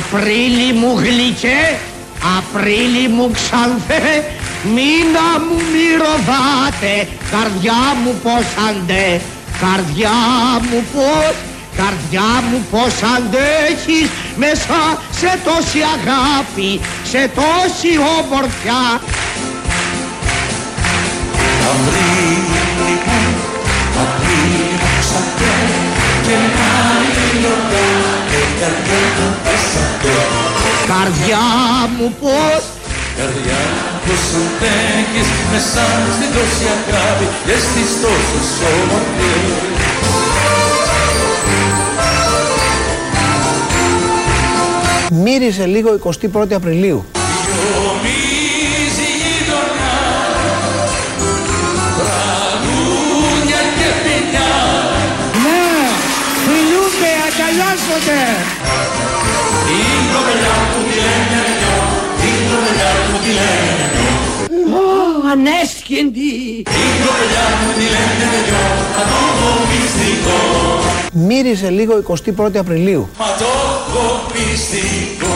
Απρίλη μου γλυκέ, Απρίλη μου ξανθέ, μήνα μου μη ροβάτε, καρδιά μου πως αντέ, καρδιά μου πως, καρδιά μου πως αντέχεις μέσα σε τόση αγάπη, σε τόση ομορφιά. Απρίλη μου ξανθέ, και να ρωτάτε, καρδιά μου πως αντέ. Καρδιά μου πως, καρδιά πως αντέχεις μέσα στην τόση αγάπη και στις τόσες ομορφιές. Μύριζε λίγο 21η Απριλίου. Γιομίζει η γειτονιά, τραγούδια και ποινιά. ναι, φιλούνται, αγκαλιάζονται. Την κοπελιά που τη λένε νιώ, την κοπελιά που τη λένε νιώ. Ανέσχυντη. Την κοπελιά που τη λένε νιώ, μα το μυστικό. Μύριζε λίγο 21η Απριλίου. Μα το μυστικό.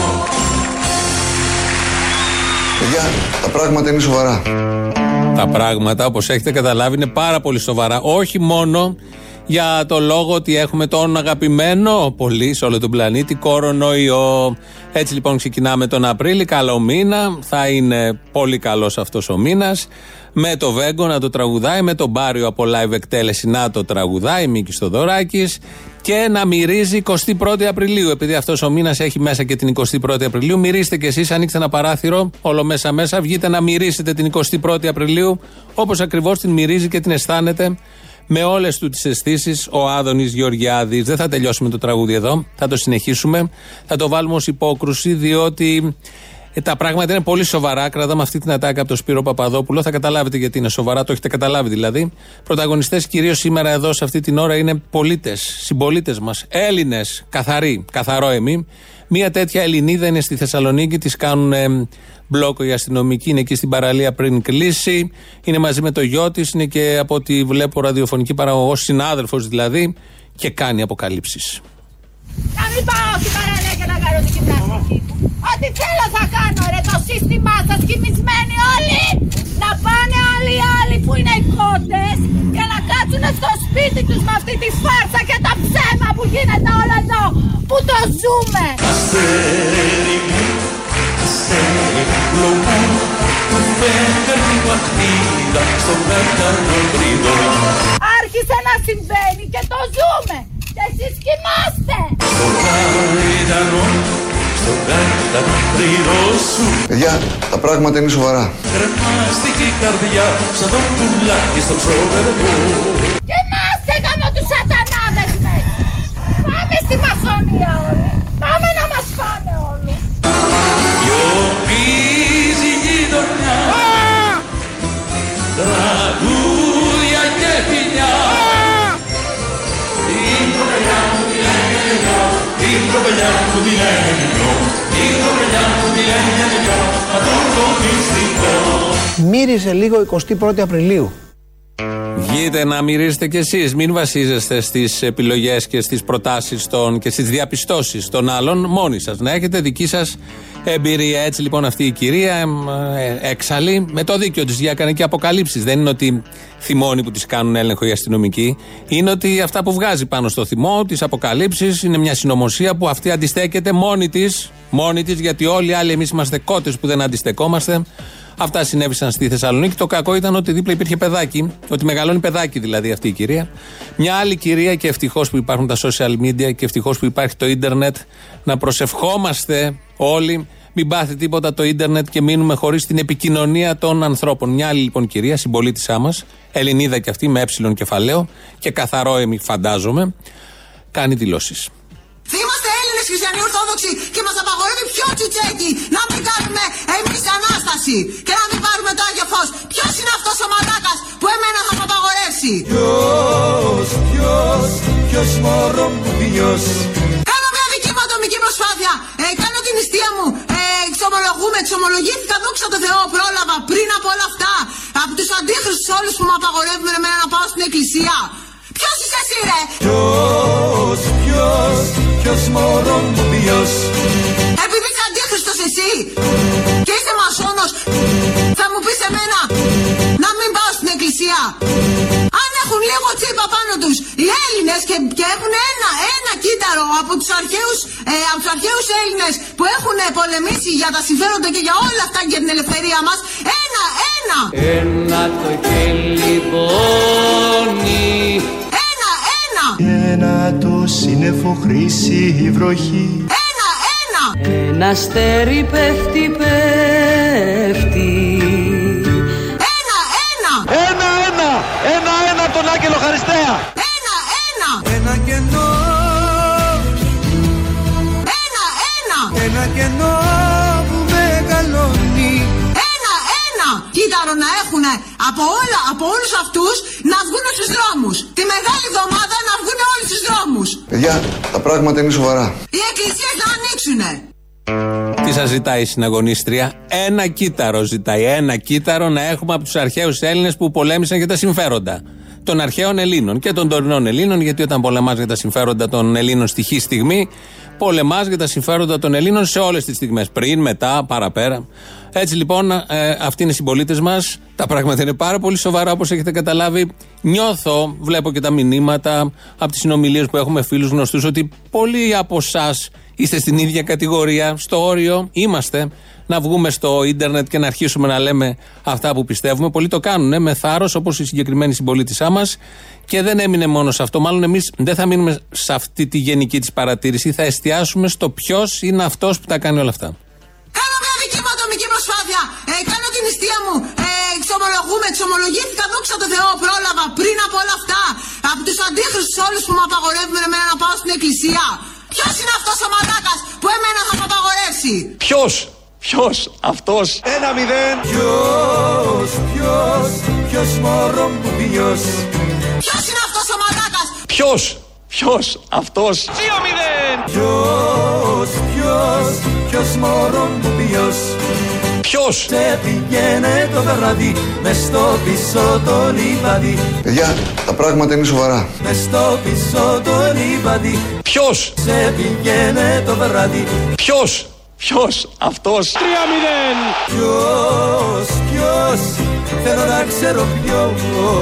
Παιδιά, τα πράγματα είναι σοβαρά. Τα πράγματα, όπως έχετε καταλάβει, είναι πάρα πολύ σοβαρά. Όχι μόνο για το λόγο ότι έχουμε τον αγαπημένο πολύ σε όλο τον πλανήτη κορονοϊό. Έτσι λοιπόν ξεκινάμε τον Απρίλη, καλό μήνα, θα είναι πολύ καλός αυτός ο μήνας. Με το Βέγκο να το τραγουδάει, με τον Μπάριο από live εκτέλεση να το τραγουδάει, Μίκης Θοδωράκης, και να μυρίζει 21η Απριλίου. Επειδή αυτός ο μήνας έχει μέσα και την 21η Απριλίου, μυρίστε κι εσείς, ανοίξτε ένα παράθυρο, όλο μέσα, βγείτε να μυρίσετε την 21η Απριλίου, όπως ακριβώς την μυρίζει και την αισθάνεται με όλες του τις αισθήσεις ο Άδωνης Γεωργιάδης. Δεν θα τελειώσουμε το τραγούδι εδώ, θα το συνεχίσουμε, θα το βάλουμε ως υπόκρουση, διότι τα πράγματα είναι πολύ σοβαρά. Κρατάμε αυτή την ατάκα από τον Σπύρο Παπαδόπουλο. Θα καταλάβετε γιατί είναι σοβαρά, το έχετε καταλάβει δηλαδή. Πρωταγωνιστές κυρίως σήμερα εδώ σε αυτή την ώρα είναι πολίτες, συμπολίτες μας, Έλληνες, καθαροί, καθαρόαιμοι. Μία τέτοια Ελληνίδα είναι στη Θεσσαλονίκη, της κάνουν μπλόκο οι αστυνομικοί, είναι εκεί στην παραλία πριν κλείσει. Είναι μαζί με το γιο της, είναι και από ό,τι βλέπω ραδιοφωνική παραγωγός, συνάδελφος δηλαδή, και κάνει αποκαλύψεις. Να μην πάω στην παραλία και να κάνω την γυμναστική. Ό,τι θέλω θα κάνω, ρε, το σύστημά σας κοιμισμένοι όλοι. Να πάνε όλοι οι άλλοι που είναι οικότες και να κάτσουν στο σπίτι τους με αυτή τη φάρσα και τα ψέμα που γίνεται όλο εδώ, που το ζούμε. Αστέρι μου, αστέρι μου, που φέρνει παχτίδα στον κάταρνο τρίδο. Άρχισε να συμβαίνει και το ζούμε. Και εσείς κοιμάστε. Στον κάταρνο, στον κάταρνο σου. Παιδιά, τα πράγματα είναι σοβαρά. Κρεμάστηκε η καρδιά σαν το πουλάκι στον ψωβερμό. Κοιμάστε γάμο τους σατανάδες μέσα. Πάμε στη μασονία όλοι. Πάμε να μας φάνε όλοι. Γιομίζει η γειτονιά, τραγούδια και ποινιά. Την κοπελιά μου τη λένε νιώ, την κοπελιά μου τη λένε νιώ, την κοπελιά μου τη λένε νιώ, μα το μυστικό. Μύριζε λίγο 21η Απριλίου. Βγείτε να μυρίσετε κι εσείς. Μην βασίζεστε στις επιλογές και στις προτάσεις και στις διαπιστώσεις των άλλων. Μόνοι σας να έχετε δική σας εμπειρία. Έτσι λοιπόν αυτή η κυρία έξαλλη, με το δίκιο της, έκανε και αποκαλύψεις. Δεν είναι ότι θυμώνει που τις κάνουν έλεγχο οι αστυνομικοί. Είναι ότι αυτά που βγάζει πάνω στο θυμό, τις αποκαλύψεις, είναι μια συνωμοσία που αυτή αντιστέκεται μόνη της, γιατί όλοι οι άλλοι εμείς είμαστε κότες που δεν αντιστεκόμαστε. Αυτά συνέβησαν στη Θεσσαλονίκη. Το κακό ήταν ότι δίπλα υπήρχε παιδάκι, ότι μεγαλώνει παιδάκι δηλαδή αυτή η κυρία. Μια άλλη κυρία, και ευτυχώς που υπάρχουν τα social media και ευτυχώς που υπάρχει το ίντερνετ, να προσευχόμαστε όλοι, μην πάθει τίποτα το ίντερνετ και μείνουμε χωρίς την επικοινωνία των ανθρώπων. Μια άλλη λοιπόν κυρία, συμπολίτησά μας, Ελληνίδα και αυτή με έψιλον κεφαλαίο και καθαρόαιμη φαντάζομαι, κάνει δηλώσεις. Είμαστε Έλληνες χριστιανοί Ορθόδοξοι και μας απαγορεύει πιο τσουτσέκι να μην κάνουμε εμείς Ανάσταση και να μην πάρουμε το Άγιο Φως. Ποιος είναι αυτός ο μαλάκας που εμένα θα μου απαγορεύσει? Ποιος μωρό μου, ποιος? Κάνω μια δική μου ατομική προσπάθεια. Κάνω την νηστεία μου. Εξομολογήθηκα, δόξα τω Θεώ, πρόλαβα πριν από όλα αυτά. Από τους αντίχρηστους όλους που μου απαγορεύουν εμένα να πάω στην εκκλησία. Ποιος είσαι εσύ ρε? Ποιος μωρό μου, ποιος? Επειδή είσαι αντίχριστος εσύ και είσαι μασόνος, θα μου πεις εμένα να μην πάω στην εκκλησία? Αν έχουν λίγο τσίπα πάνω τους οι Έλληνες και έχουν ένα κύτταρο από τους αρχαίους Έλληνες που έχουν πολεμήσει για τα συμφέροντα και για όλα αυτά και την ελευθερία μας, ένα το κελιμπόνι. Ένα το σύννεφο χρύσει η βροχή. Ένα αστέρι πέφτει. Ένα τον Άγγελο Χαριστέα. Ένα κενό. Ένα κενό που μεγαλώνει. Ένα κύτταρο να έχουν από όλους αυτούς να βγουν στους δρόμους. Τη Μεγάλη Εβδομάδα να βγουν όλοι στους δρόμους. Παιδιά, τα πράγματα είναι σοβαρά. Οι εκκλησίες να ανοίξουνε. Τι σας ζητάει η συναγωνίστρια? Ένα κύτταρο ζητάει. Ένα κύτταρο να έχουμε από τους αρχαίους Έλληνες που πολέμησαν για τα συμφέροντα των αρχαίων Ελλήνων και των τωρινών Ελλήνων, γιατί όταν πολεμάς για τα συμφέροντα των Ελλήνων στη χή στιγμή, πολεμάς για τα συμφέροντα των Ελλήνων σε όλες τις στιγμές. Πριν, μετά, παραπέρα. Έτσι λοιπόν, αυτοί είναι οι συμπολίτες μας. Τα πράγματα είναι πάρα πολύ σοβαρά, όπως έχετε καταλάβει. Νιώθω, βλέπω και τα μηνύματα από τις συνομιλίες που έχουμε φίλους γνωστούς, ότι πολλοί από εσάς είστε στην ίδια κατηγορία. Στο όριο είμαστε να βγούμε στο ίντερνετ και να αρχίσουμε να λέμε αυτά που πιστεύουμε. Πολλοί το κάνουν με θάρρος, όπως η συγκεκριμένη συμπολίτησά μας. Και δεν έμεινε μόνο σε αυτό. Μάλλον εμείς δεν θα μείνουμε σε αυτή τη γενική της παρατήρηση. Θα εστιάσουμε στο ποιος είναι αυτός που τα κάνει όλα αυτά. Κάνω μια δική μου ατομική προσπάθεια. Κάνω την νηστεία μου. Εξομολογήθηκα, δόξα τω Θεώ, πρόλαβα πριν από όλα αυτά. Από τους αντίχρηστους όλους που μου απαγορεύουν εμένα να πάω στην εκκλησία. Ποιος είναι αυτός ο μαλάκας που εμένα θα μου απαγορεύσει? Ποιος αυτός? 1-0. Ποιος μωρό μου ποιος? Ποιος είναι αυτός ο μαλάκας? Ποιος αυτός? 2-0. Ποιος μωρό μου ποιος? Ποιος? Σε πηγαίνε το βράδυ μες στο πίσω το λιβάδι. Παιδιά, τα πράγματα είναι σοβαρά. Μες στο πίσω το λιβάδι. Ποιος? Σε πηγαίνε το βράδυ. Ποιος αυτός? 3-0. Ποιος? Θέλω να ξέρω ποιος.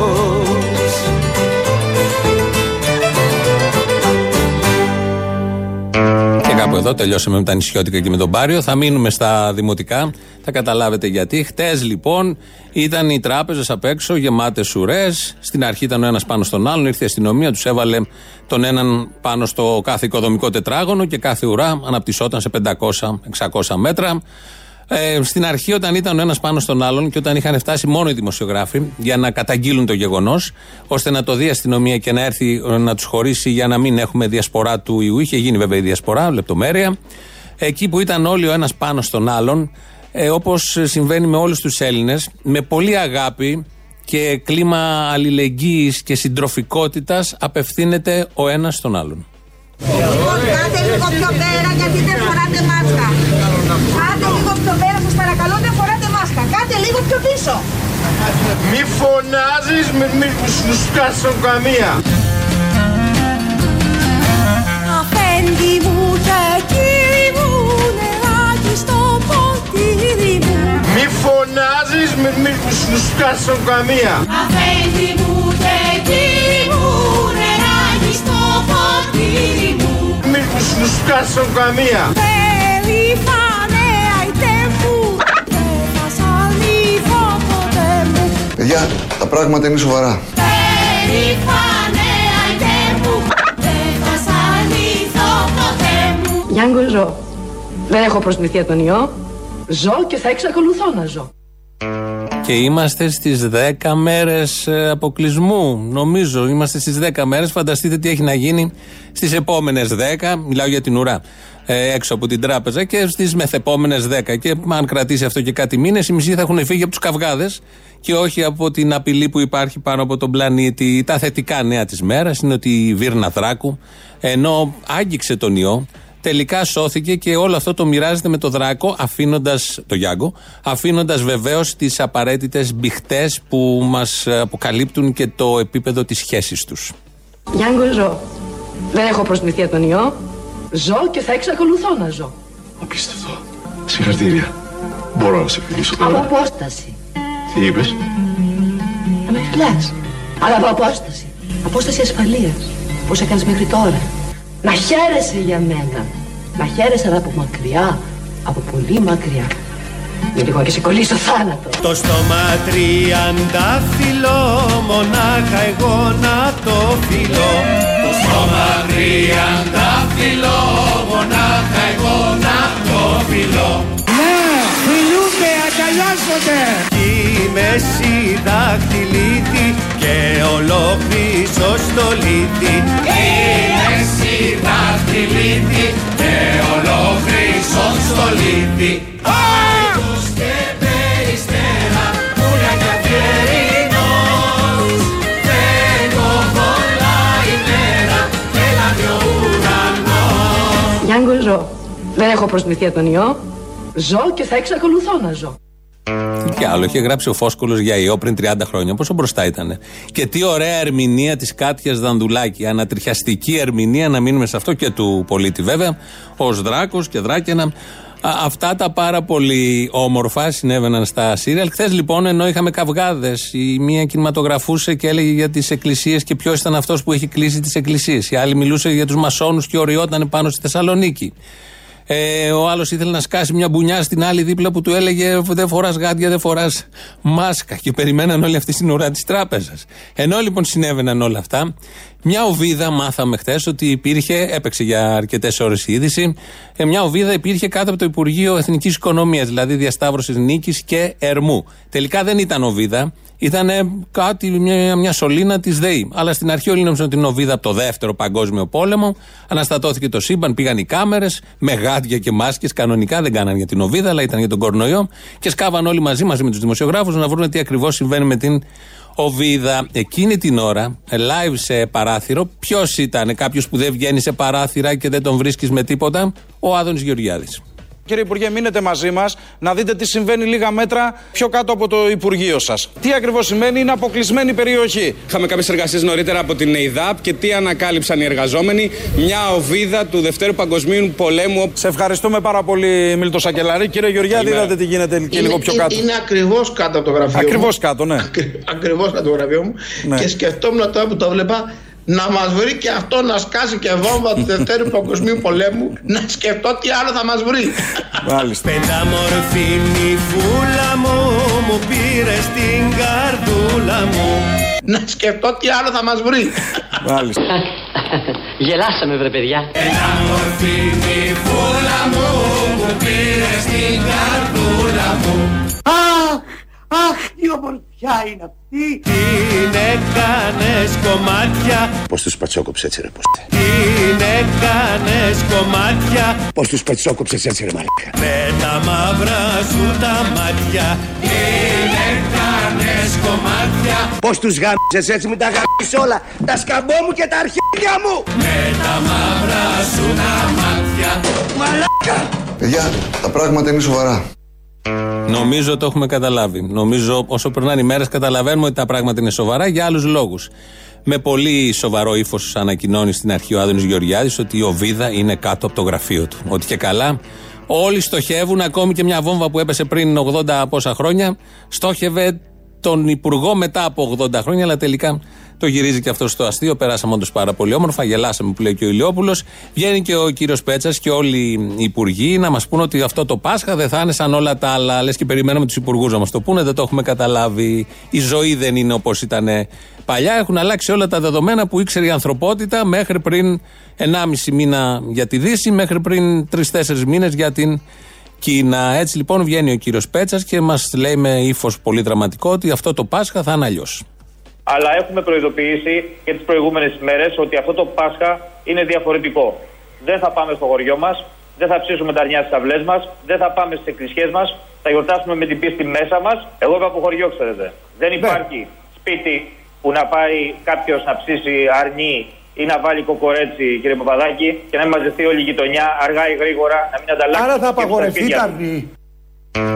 Και κάπου εδώ τελειώσαμε με τα νησιώτικα και με τον Πάριο. Θα μείνουμε στα δημοτικά. Θα καταλάβετε γιατί. Χτες λοιπόν ήταν οι τράπεζες απ' έξω γεμάτες ουρές. Στην αρχή ήταν ο ένας πάνω στον άλλον. Ήρθε η αστυνομία, τους έβαλε τον έναν πάνω στο κάθε οικοδομικό τετράγωνο και κάθε ουρά αναπτυσσόταν σε 500-600 μέτρα. Στην αρχή, όταν ήταν ο ένας πάνω στον άλλον και όταν είχαν φτάσει μόνο οι δημοσιογράφοι για να καταγγείλουν το γεγονός, ώστε να το δει η αστυνομία και να έρθει να τους χωρίσει για να μην έχουμε διασπορά του ιού, είχε γίνει βέβαια η διασπορά, λεπτομέρεια. Εκεί που ήταν όλοι ο ένας πάνω στον άλλον, όπως συμβαίνει με όλους τους Έλληνες, με πολύ αγάπη και κλίμα αλληλεγγύης και συντροφικότητας απευθύνεται ο ένας στον άλλον. Κάτε λίγο πιο πέρα γιατί δεν φοράτε μάσκα. Κάτε λίγο πιο πέρα, σας παρακαλώ, δεν φοράτε μάσκα. Κάτε λίγο πιο πίσω. Μη φωνάζεις, μη σου σκάσω καμία. Αφέντη μου και κύρι μου, νεράκι στο ποτήρι μου. Μη φωνάζεις, μη σου σκάσω καμία. Αφέντη μου και κύρι μου, νεράκι στο ποτήρι μου. Μη σου σκάσω καμία. Περήφανε αϊτέ μου, δεν θα σ' αλήθω ποτέ μου. Παιδιά, τα πράγματα είναι σοβαρά. Περήφανε αϊτέ μου, δεν θα σ' αλήθω ποτέ μου. Γιάνγκο, ζω. Δεν έχω προσμηθεί τον ιό. Ζω και θα εξακολουθώ να ζω. Και είμαστε στις 10 μέρες αποκλεισμού. Νομίζω είμαστε στις 10 μέρες. Φανταστείτε τι έχει να γίνει στις επόμενες 10. Μιλάω για την ουρά. Έξω από την τράπεζα και στις μεθεπόμενες 10. Και αν κρατήσει αυτό και κάτι μήνες, οι μισοί θα έχουν φύγει από τους καυγάδες και όχι από την απειλή που υπάρχει πάνω από τον πλανήτη. Τα θετικά νέα της μέρας είναι ότι η Βύρνα Θράκου, ενώ άγγιξε τον ιό, τελικά σώθηκε και όλο αυτό το μοιράζεται με το Δράκο, αφήνοντας το Γιάνγκο, αφήνοντας βεβαίως τις απαραίτητες μπιχτές που μας αποκαλύπτουν και το επίπεδο της σχέσης τους. Γιάνγκο, ζω. Δεν έχω προσμηθεί τον ιό. Ζω και θα εξακολουθώ να ζω. Απίστευτο. Συγχαρητήρια. Μπορώ να σε φιλήσω τώρα? Από απόσταση. Τι είπες? Να με φιλάς. Αλλά από απόσταση. Απόσταση ασφαλείας. Πώς έκανες μέχρι τώρα. Να χαίρεσαι για μένα. Να χαίρεσαι αλλά από μακριά. Από πολύ μακριά. Μην τυχόν και σε κολλήσει στο θάνατο. Το στόμα τριαντάφυλλο, μονάχα εγώ να το φιλώ. Το στόμα τριαντάφυλλο, μονάχα εγώ να το φιλώ. Ναι, φιλούνται, αγκαλιάζονται. Η μέση δάχτυλίτη και ολόκλησο στολίτη. Η μέση δάχτυλίτη και ολόκλησο στολίτη. Άιτος και περιστέρα, πουλιά και αφιερινός. Φεύγω πολλά ημέρα και λάβει ο ουρανός. Γιάνγκο, ζω. Δεν έχω προσμηθεί από τον ιό. Ζω και θα εξακολουθώ να ζω. Τι άλλο, είχε γράψει ο Φόσκολος για ιό πριν 30 χρόνια. Πόσο μπροστά ήτανε. Και τι ωραία ερμηνεία της Κάτιας Δανδουλάκη. Ανατριχιαστική ερμηνεία, να μείνουμε σε αυτό, και του Πολίτη βέβαια. Ως Δράκος και Δράκαινα. Αυτά τα πάρα πολύ όμορφα συνέβαιναν στα σύριαλ. Χθες λοιπόν, ενώ είχαμε καυγάδες, η μία κινηματογραφούσε και έλεγε για τις εκκλησίες και ποιος ήταν αυτός που έχει κλείσει τις εκκλησίες. Η άλλη μιλούσε για τους μασόνους και οριόταν πάνω στη Θεσσαλονίκη. Ο άλλος ήθελε να σκάσει μια μπουνιά στην άλλη δίπλα που του έλεγε δεν φοράς γάντια, δεν φοράς μάσκα, και περιμέναν όλη αυτή στην ουρά της τράπεζας. Ενώ λοιπόν συνέβαιναν όλα αυτά, μια οβίδα μάθαμε χθες ότι υπήρχε, έπαιξε για αρκετές ώρες η είδηση, μια οβίδα υπήρχε κάτω από το Υπουργείο Εθνικής Οικονομίας, δηλαδή διασταύρωσης Νίκης και Ερμού. Τελικά δεν ήταν οβίδα, ήταν κάτι, μια σωλήνα της ΔΕΗ. Αλλά στην αρχή όλοι νόμιζαν ότι είναι οβίδα από το Δεύτερο Παγκόσμιο Πόλεμο. Αναστατώθηκε το σύμπαν, πήγαν οι κάμερες με γάντια και μάσκες. Κανονικά δεν κάναν για την οβίδα, αλλά ήταν για τον κορονοϊό. Και σκάβαν όλοι μαζί με τους δημοσιογράφους να βρουν τι ακριβώς συμβαίνει με την οβίδα. Εκείνη την ώρα, live σε παράθυρο, ποιος ήταν? Κάποιος που δεν βγαίνει σε παράθυρα και δεν τον βρίσκεις με τίποτα? Ο Άδωνης Γεωργιάδης. Κύριε Υπουργέ, μείνετε μαζί μας να δείτε τι συμβαίνει λίγα μέτρα πιο κάτω από το Υπουργείο σας. Τι ακριβώς σημαίνει, είναι αποκλεισμένη περιοχή. Είχαμε κάποιες εργασίες νωρίτερα από την ΕΙΔΑΠ και τι ανακάλυψαν οι εργαζόμενοι? Μια οβίδα του Δευτέρου Παγκοσμίου Πολέμου. Σε ευχαριστούμε πάρα πολύ, Μίλτο Σακελαρή. Κύριε Γεωργιάδη, είδατε τι γίνεται και λίγο πιο κάτω. Είναι ακριβώς κάτω από το γραφείο ακριβώς μου. Κάτω, ναι. Ακριβώς κάτω από το γραφείο μου. Ναι. Και σκεφτόμουν τώρα που το βλέπα, να μας βρει και αυτό να σκάσει και βόμβα του Δευτέρου Παγκοσμίου Πολέμου, να σκεφτώ τι άλλο θα μας βρει. Μάλιστα. Πενταμορφήνη φούλα μου, μου πήρε στην καρδούλα μου. Να σκεφτώ τι άλλο θα μας βρει. Μάλιστα. Γελάσαμε βρε παιδιά. Πενταμορφήνη φούλα μου, μου πήρε στην καρδούλα μου. Αχ, τι ομορφιά είναι αυτή. Την έκανες κομμάτια. Πώς τους πατσόκοψε έτσι ρε πόστε. Την έκανες κομμάτια. Πώς τους πατσόκοψες έτσι ρε μαλάκα. Με τα μαύρα σου τα μάτια. Την έκανες κομμάτια. Πώς τους γάμισες έτσι, μην τα γάμισες όλα. Τα σκαμπό μου και τα αρχίδια μου. Με τα μαύρα σου τα μάτια. Μαλάκα. Παιδιά, τα πράγματα είναι σοβαρά. Νομίζω το έχουμε καταλάβει. Νομίζω όσο περνάνε οι μέρες καταλαβαίνουμε ότι τα πράγματα είναι σοβαρά για άλλους λόγους. Με πολύ σοβαρό ύφος ανακοινώνει στην αρχή ο Άδωνης Γεωργιάδης ότι η οβίδα είναι κάτω από το γραφείο του. Ότι και καλά όλοι στοχεύουν, ακόμη και μια βόμβα που έπεσε πριν 80 πόσα χρόνια στόχευε τον Υπουργό μετά από 80 χρόνια, αλλά τελικά το γυρίζει και αυτό στο αστείο. Περάσαμε όντως πάρα πολύ όμορφα, γελάσαμε που λέει και ο Ηλιόπουλος. Βγαίνει και ο κύριος Πέτσας και όλοι οι υπουργοί να μας πούνε ότι αυτό το Πάσχα δεν θα είναι σαν όλα τα άλλα. Λες και περιμέναμε τους υπουργούς να μας το πούνε, δεν το έχουμε καταλάβει. Η ζωή δεν είναι όπως ήταν παλιά. Έχουν αλλάξει όλα τα δεδομένα που ήξερε η ανθρωπότητα μέχρι πριν 1,5 μήνα για τη Δύση, μέχρι πριν 3-4 μήνες για την Κίνα. Έτσι λοιπόν βγαίνει ο κύριος Πέτσας και μας λέει με ύφος πολύ δραματικό ότι αυτό το Πάσχα θα είναι αλλιώς. Αλλά έχουμε προειδοποιήσει και τις προηγούμενες ημέρες ότι αυτό το Πάσχα είναι διαφορετικό. Δεν θα πάμε στο χωριό μας, δεν θα ψήσουμε τα αρνιά στις αυλές μας, δεν θα πάμε στις εκκλησίες μας, θα γιορτάσουμε με την πίστη μέσα μας. Εγώ είμαι από χωριό, ξέρετε. Δεν υπάρχει σπίτι που να πάει κάποιος να ψήσει αρνί ή να βάλει κοκορέτσι, κύριε Παπαδάκη, και να μην μαζευτεί όλη η γειτονιά αργά ή γρήγορα, να μην ανταλλάξει. Άρα θα απαγορευτεί τα αρνί.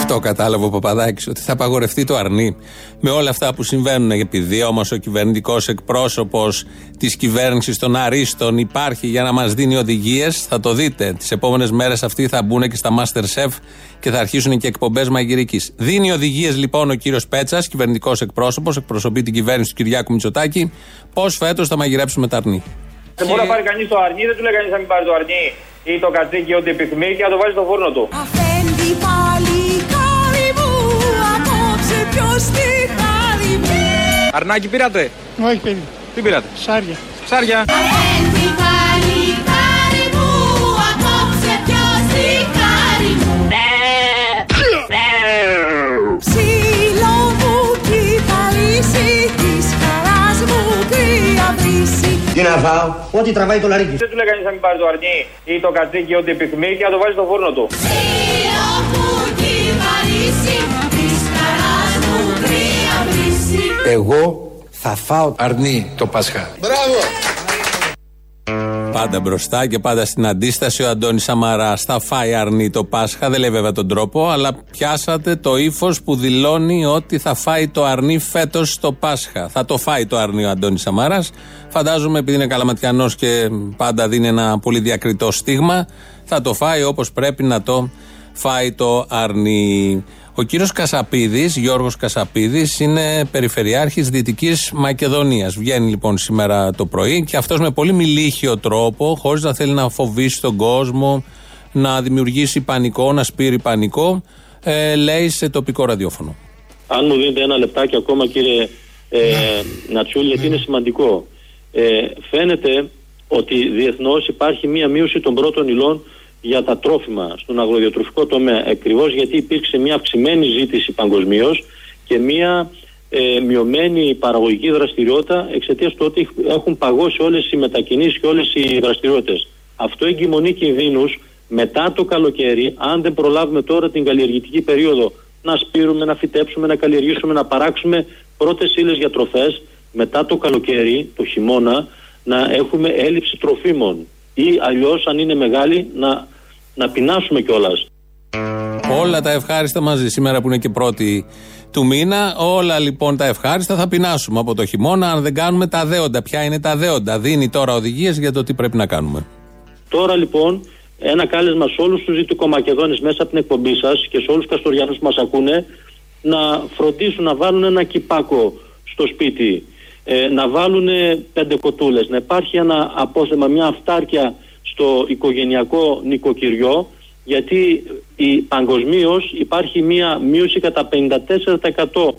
Αυτό κατάλαβε ο Παπαδάκης, ότι θα απαγορευτεί το αρνί. Με όλα αυτά που συμβαίνουν, επειδή όμως ο κυβερνητικός εκπρόσωπος της κυβέρνησης των Αρίστων υπάρχει για να μας δίνει οδηγίες, θα το δείτε. Τις επόμενες μέρες αυτοί θα μπουν και στα MasterChef και θα αρχίσουν και εκπομπές μαγειρικής. Δίνει οδηγίες λοιπόν ο κύριος Πέτσας, κυβερνητικός εκπρόσωπος, εκπροσωπεί την κυβέρνηση του Κυριάκου Μητσοτάκη, πώς φέτος θα μαγειρέψουμε τα αρνί. Δεν μπορεί να πάρει κανείς το αρνί, δεν του λέει κανείς να μην πάρει το αρνί ή το κατσίκι, ό,τι επιθυμεί και να το βάλει στο φούρνο του. Αφέντη παλικάρι μου, απόψε ποιος τη χάρη μου. Αρνάκι πήρατε? Όχι, παιδί. Τι πήρατε? Ψάρια. Ψάρια. Αφέντη παλικάρι μου, απόψε ποιος τη χάρη μου. Ψήλο μου κι θα λύσει της χαράς μου κρύα βρύση. Τι να φάω, ό,τι τραβάει το λαρίκι. Δεν του λέει κανείς να μην πάρει το αρνί ή το κατσίκι, ό,τι επιθυμεί και να το βάλει στο φούρνο του. Ψήλο μου κι θα λύσει της χαράς μου κρύα βρύση. Εγώ θα φάω αρνί το Πάσχα. Μπράβο! Πάντα μπροστά και πάντα στην αντίσταση ο Αντώνης Σαμαράς. Θα φάει αρνί το Πάσχα, δεν λέει βέβαια τον τρόπο, αλλά πιάσατε το ύφος που δηλώνει ότι θα φάει το αρνί φέτος το Πάσχα. Θα το φάει το αρνί ο Αντώνης Σαμαράς. Φαντάζομαι, επειδή είναι καλαματιανός και πάντα δίνει ένα πολύ διακριτό στίγμα, θα το φάει όπως πρέπει να το φάει το αρνί. Ο κύριος Κασαπίδης, Γιώργος Κασαπίδης, είναι περιφερειάρχης Δυτικής Μακεδονίας. Βγαίνει λοιπόν σήμερα το πρωί και αυτός με πολύ μιλίχιο τρόπο, χωρίς να θέλει να φοβήσει τον κόσμο, να δημιουργήσει πανικό, να σπείρει πανικό, λέει σε τοπικό ραδιόφωνο. Αν μου δίνετε ένα λεπτάκι ακόμα, κύριε Νατσούλη, γιατί είναι σημαντικό. Φαίνεται ότι διεθνώς υπάρχει μία μείωση των πρώτων υλών για τα τρόφιμα στον αγροδιατροφικό τομέα, ακριβώς γιατί υπήρξε μια αυξημένη ζήτηση παγκοσμίως και μια μειωμένη παραγωγική δραστηριότητα εξαιτίας του ότι έχουν παγώσει όλες οι μετακινήσεις και όλες οι δραστηριότητες. Αυτό εγκυμονεί κινδύνους μετά το καλοκαίρι, αν δεν προλάβουμε τώρα την καλλιεργητική περίοδο να σπείρουμε, να φυτέψουμε, να καλλιεργήσουμε, να παράξουμε πρώτες ύλες για τροφές, μετά το καλοκαίρι, το χειμώνα, να έχουμε έλλειψη τροφίμων. Ή αλλιώς, αν είναι μεγάλη, να πεινάσουμε κιόλας. Όλα τα ευχάριστα μαζί. Σήμερα που είναι και πρώτη του μήνα, όλα λοιπόν τα ευχάριστα θα πεινάσουμε από το χειμώνα, αν δεν κάνουμε τα δέοντα. Ποια είναι τα δέοντα? Δίνει τώρα οδηγίες για το τι πρέπει να κάνουμε. Τώρα λοιπόν, ένα κάλεσμα σε όλους τους Δυτικομακεδόνες μέσα από την εκπομπή σας και σε όλους τους Καστοριανούς που μας ακούνε, να φροντίσουν να βάλουν ένα κυπάκο στο σπίτι. Να βάλουν 5 κοτούλες, να υπάρχει ένα απόθεμα, μια αυτάρκεια στο οικογενειακό νοικοκυριό, γιατί παγκοσμίως υπάρχει μια μείωση κατά 54%.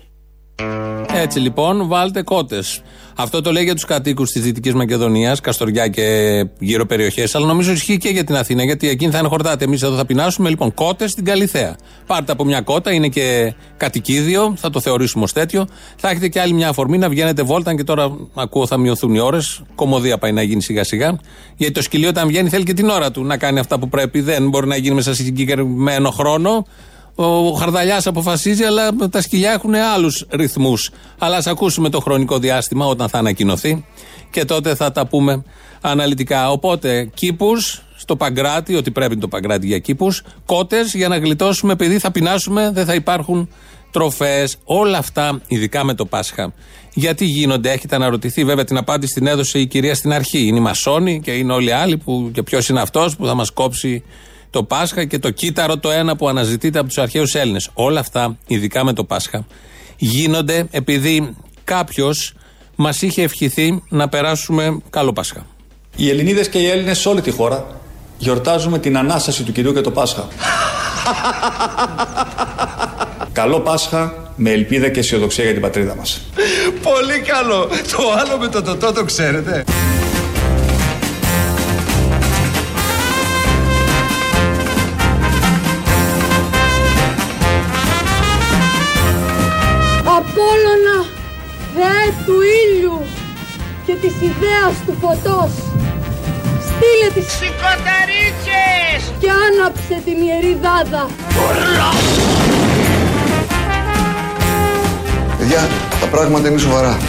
Έτσι λοιπόν, βάλτε κότες. Αυτό το λέει για τους κατοίκους της Δυτικής Μακεδονίας, Καστοριά και γύρω περιοχές, αλλά νομίζω ισχύει και για την Αθήνα, γιατί εκείνη θα είναι χορτάτε. Εμείς εδώ θα πεινάσουμε. Λοιπόν, κότες στην Καλιθέα. Πάρτε από μια κότα, είναι και κατοικίδιο, θα το θεωρήσουμε ως τέτοιο. Θα έχετε και άλλη μια αφορμή να βγαίνετε βόλτα, και τώρα ακούω θα μειωθούν οι ώρες. Κομμωδία πάει να γίνει σιγά σιγά. Γιατί το σκυλί όταν βγαίνει θέλει και την ώρα του να κάνει αυτά που πρέπει. Δεν μπορεί να γίνει μέσα σε συγκεκριμένο χρόνο. Ο Χαρδαλιάς αποφασίζει, αλλά τα σκυλιά έχουν άλλους ρυθμούς. Αλλά ας ακούσουμε το χρονικό διάστημα όταν θα ανακοινωθεί και τότε θα τα πούμε αναλυτικά. Οπότε κήπους στο Παγκράτη, ότι πρέπει το Παγκράτη για κήπους, κότες για να γλιτώσουμε, επειδή θα πεινάσουμε, δεν θα υπάρχουν τροφές. Όλα αυτά, ειδικά με το Πάσχα. Γιατί γίνονται, έχετε αναρωτηθεί? Βέβαια την απάντηση την έδωσε η κυρία στην αρχή. Είναι οι μασόνοι και είναι όλοι οι άλλοι που, και ποιος είναι αυτός που θα μας κόψει το Πάσχα και το κύτταρο το ένα που αναζητείται από τους αρχαίους Έλληνες. Όλα αυτά, ειδικά με το Πάσχα, γίνονται επειδή κάποιος μας είχε ευχηθεί να περάσουμε καλό Πάσχα. Οι Ελληνίδες και οι Έλληνες σε όλη τη χώρα γιορτάζουμε την Ανάσταση του Κυρίου και το Πάσχα. Καλό Πάσχα με ελπίδα και αισιοδοξία για την πατρίδα μας. Πολύ καλό. Το άλλο με το τοτό το ξέρετε? Απόλλωνα, Θεέ του ήλιου και της ιδέας του φωτός, στείλε τις σηκωταρίτσες και άναψε την Ιερή Δάδα. Παιδιά, τα πράγματα είναι σοβαρά.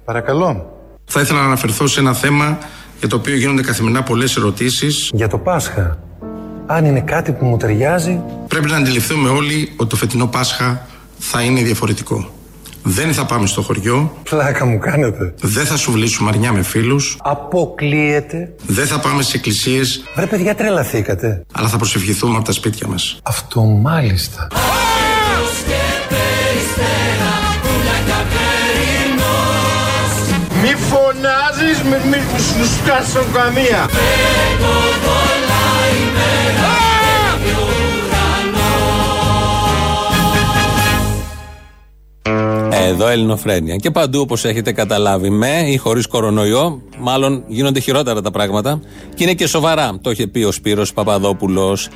Παρακαλώ. Θα ήθελα να αναφερθώ σε ένα θέμα για το οποίο γίνονται καθημερινά πολλές ερωτήσεις. Για το Πάσχα. Αν είναι κάτι που μου ταιριάζει. Πρέπει να αντιληφθούμε όλοι ότι το φετινό Πάσχα θα είναι διαφορετικό. Δεν θα πάμε στο χωριό. Πλάκα μου κάνετε. Δεν θα σουβλήσουμε αρνιά με φίλους. Αποκλείεται. Δεν θα πάμε σε εκκλησίες. Βρε παιδιά, τρελαθήκατε. Αλλά θα προσευχηθούμε από τα σπίτια μας. Αυτό μάλιστα. Μη φωνάζεις, μη σου σκάσω καμία. Εδώ Ελληνοφρένεια. Και παντού, όπως έχετε καταλάβει, με ή χωρίς κορονοϊό, μάλλον γίνονται χειρότερα τα πράγματα. Και είναι και σοβαρά. Το είχε πει ο Σπύρος Παπαδόπουλος.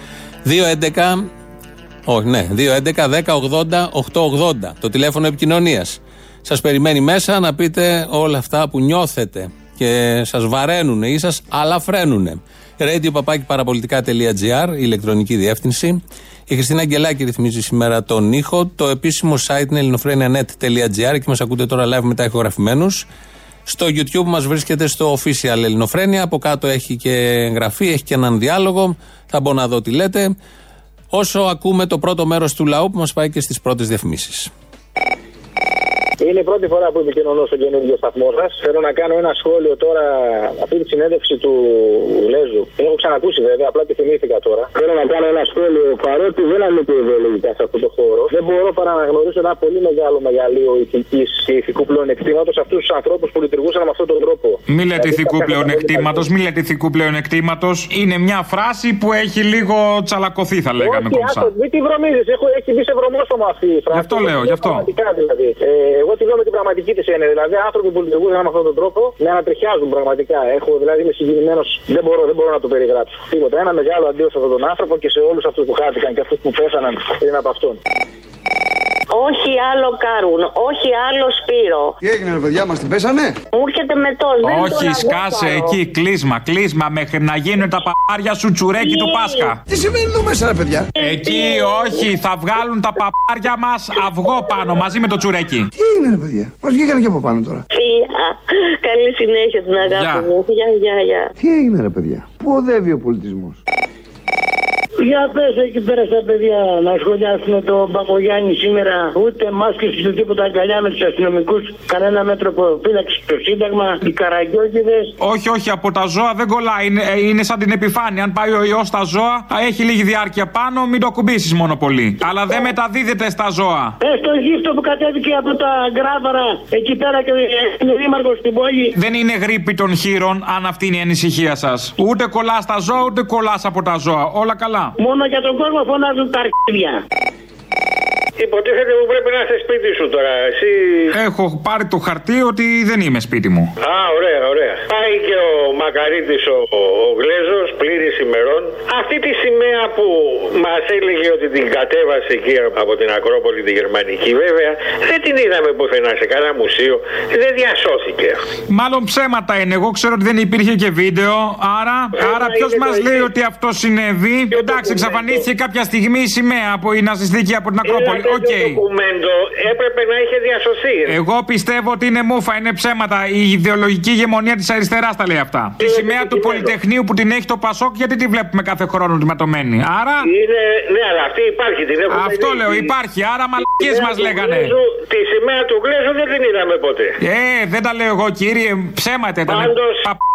211-1080-880. Το τηλέφωνο επικοινωνίας. Σας περιμένει μέσα να πείτε όλα αυτά που νιώθετε και σας βαραίνουνε ή σας αλαφραίνουνε. radio@parapolitica.gr, η ηλεκτρονική διεύθυνση. Η Χριστίνα Αγγελάκη ρυθμίζει σήμερα τον ήχο. Το επίσημο site είναι ελληνοφρένια.net.gr και μας ακούτε τώρα live μετά ηχογραφημένους. Στο YouTube μας βρίσκεται στο official Ελληνοφρένια. Από κάτω έχει και εγγραφή, έχει και έναν διάλογο. Θα μπορώ να δω τι λέτε. Όσο ακούμε το πρώτο μέρος του λαού που μας πάει και στις πρώτες διαφημίσεις. Είναι η πρώτη φορά που επικοινωνώ στον καινούργιο σταθμό σας. Θέλω να κάνω ένα σχόλιο τώρα, αυτή τη συνέντευξη του Γλέζου. Την έχω ξανακούσει βέβαια, απλά τη θυμήθηκα τώρα. Θέλω να κάνω ένα σχόλιο, παρότι δεν ανήκω ιδεολογικά σε αυτό το χώρο. Δεν μπορώ παρά να γνωρίσω ένα πολύ μεγάλο μεγαλείο ηθικής και ηθικού πλεονεκτήματος αυτούς τους ανθρώπους που λειτουργούσαν με αυτόν τον τρόπο. Μη λέτε ηθικού πλεονεκτήματος, μη λέτε ηθικού πλεονεκτήματος. Είναι μια φράση που έχει λίγο τσαλακωθεί, θα λέγαμε κομψά. Μην τη βρωμίζεις, έχει μπει σε βρωμόσωμα αυτή η φράση. Γι' αυτό λέω, γι' αυτό. Εγώ τη λέω με την πραγματική της έννοια. Δηλαδή, άνθρωποι που λειτουργούν με αυτόν τον τρόπο με ανατριχιάζουν πραγματικά. Δηλαδή, είμαι συγκινημένος. Δεν μπορώ να το περιγράψω. Τίποτα. Ένα μεγάλο αντίο σε αυτόν τον άνθρωπο και σε όλους αυτούς που χάθηκαν και αυτούς που πέθαναν πριν από αυτόν. Όχι άλλο Κάρουν, όχι άλλο Σπύρο. Τι έγινε, ρε παιδιά, μας την πέσανε? Μου έρχεται μετός. Όχι, σκάσε εκεί, κλείσμα μέχρι να γίνουν τα παπάρια σου τσουρέκι του Πάσχα. Τι σημαίνει εδώ μέσα, ρε παιδιά? Εκεί όχι, θα βγάλουν τα παπάρια μας αυγό πάνω μαζί με το τσουρέκι. Τι έγινε, ρε παιδιά, μας βγήκανε και από πάνω τώρα. Καλή συνέχεια την αγάπη μου. Γεια. Τι έγινε, ρε παιδιά, πού οδεύει ο πολιτισμός? Για πες εκεί πέρα στα παιδιά να σχολιάσουν τον Παπογιάννη σήμερα. Ούτε μάσκες ούτε τίποτα, αγκαλιά με τους αστυνομικούς. Κανένα μέτρο προφύλαξη στο Σύνταγμα. Οι καραγκιόκηδες. Όχι, από τα ζώα δεν κολλάει. Είναι σαν την επιφάνεια. Αν πάει ο ιός στα ζώα, έχει λίγη διάρκεια πάνω, μην το κουμπίσεις μόνο πολύ. Αλλά δεν μεταδίδεται στα ζώα. Το γύφτο που κατέβηκε από τα Γκράβαρα εκεί πέρα και είναι δήμαρχος στην πόλη. Δεν είναι γρίπη των χείρων, αν αυτή είναι η ανησυχία σας. Ούτε κολλάς στα ζώα, ούτε κολλάς από τα ζώα. Όλα καλά. Μόνο για τον κόσμο φωνάζουν τα αρχίδια. Υποτίθεται που πρέπει να είσαι σπίτι σου τώρα, εσύ. Έχω πάρει το χαρτί ότι δεν είμαι σπίτι μου. Ωραία. Πάει και ο Μακαρίτης ο Γλέζος, πλήρης ημερών. Αυτή τη σημαία που μας έλεγε ότι την κατέβασε εκεί από την Ακρόπολη τη γερμανική, βέβαια, δεν την είδαμε πουθενά σε κανένα μουσείο. Δεν διασώθηκε. Μάλλον ψέματα είναι. Εγώ ξέρω ότι δεν υπήρχε και βίντεο. Άρα ποιος μας λέει ότι αυτό συνέβη? Εντάξει, εξαφανίστηκε κάποια στιγμή η σημαία από η ναζιστική από την Ακρόπολη. Το ντοκουμέντο έπρεπε να είχε διασωθεί. Εγώ πιστεύω ότι είναι μούφα, είναι ψέματα. Η ιδεολογική ηγεμονία της αριστεράς τα λέει αυτά. Τη σημαία του Πολυτεχνείου που την έχει το Πασόκ, γιατί τη βλέπουμε κάθε χρόνο ματωμένη? Άρα. Ναι, αλλά αυτή υπάρχει. Την έχουμε αυτό δει. Λέω, υπάρχει. Άρα μαλακίες μας λέγανε. Τη σημαία του Γλέζου δεν την είδαμε ποτέ. Δεν τα λέω εγώ, κύριε. Ψέματα ήταν. Πάντως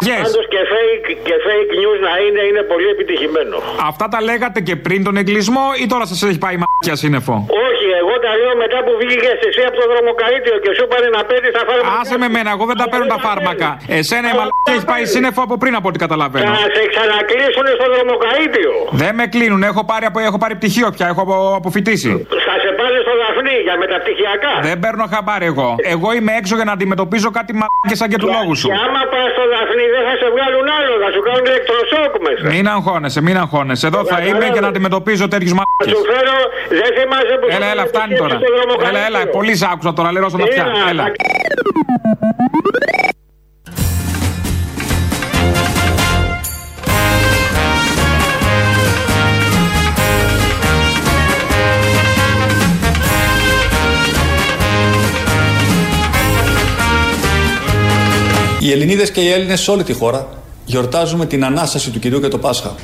και fake news να είναι πολύ επιτυχημένο. Αυτά τα λέγατε και πριν τον εγκλισμό ή τώρα σας έχει πάει μαλακία σύννεφο? Όχι, εγώ τα λέω μετά που βγήκες εσύ από το δρομοκαρίτιο και σου πάνε να παίρνεις τα φάρμακα. Άσε με μένα, εγώ δεν τα παίρνω τα φάρμακα. Εσένα η μαλακία έχει πάει σύννεφο από πριν από ό,τι καταλαβαίνω. Θα σε ξανακλείσουνε στο δρομοκαρίτιο. Δεν με κλείνουν, έχω πάρει πτυχίο πια, έχω αποφοιτήσει. Θα σε πάνε στο Δαφνί για μεταπτυχιακά. Δεν παίρνω χαμπάρι εγώ. Εγώ είμαι έξω για να αντιμετωπίζω κάτι μαλακές σαν και του λόγου σου. Και άμα πας στο Δαφνί δεν θα σε βγάλουν άλλο, θα σου κάνουν ηλεκτροσόκ μέσα. Μην αγχώνεσαι. Εδώ θα είμαι για να αντιμετωπίζω τέτοιους μαλακές. Σου φέρω, δεν θυμάσαι που Έλα, φτάνει τώρα. Έλα, πολύ σ' άκουσα τώρα, λέω στον αυτιά. Έλα. Ελληνίδες και οι Έλληνες σε όλη τη χώρα γιορτάζουμε την Ανάσταση του Κυρίου και το Πάσχα.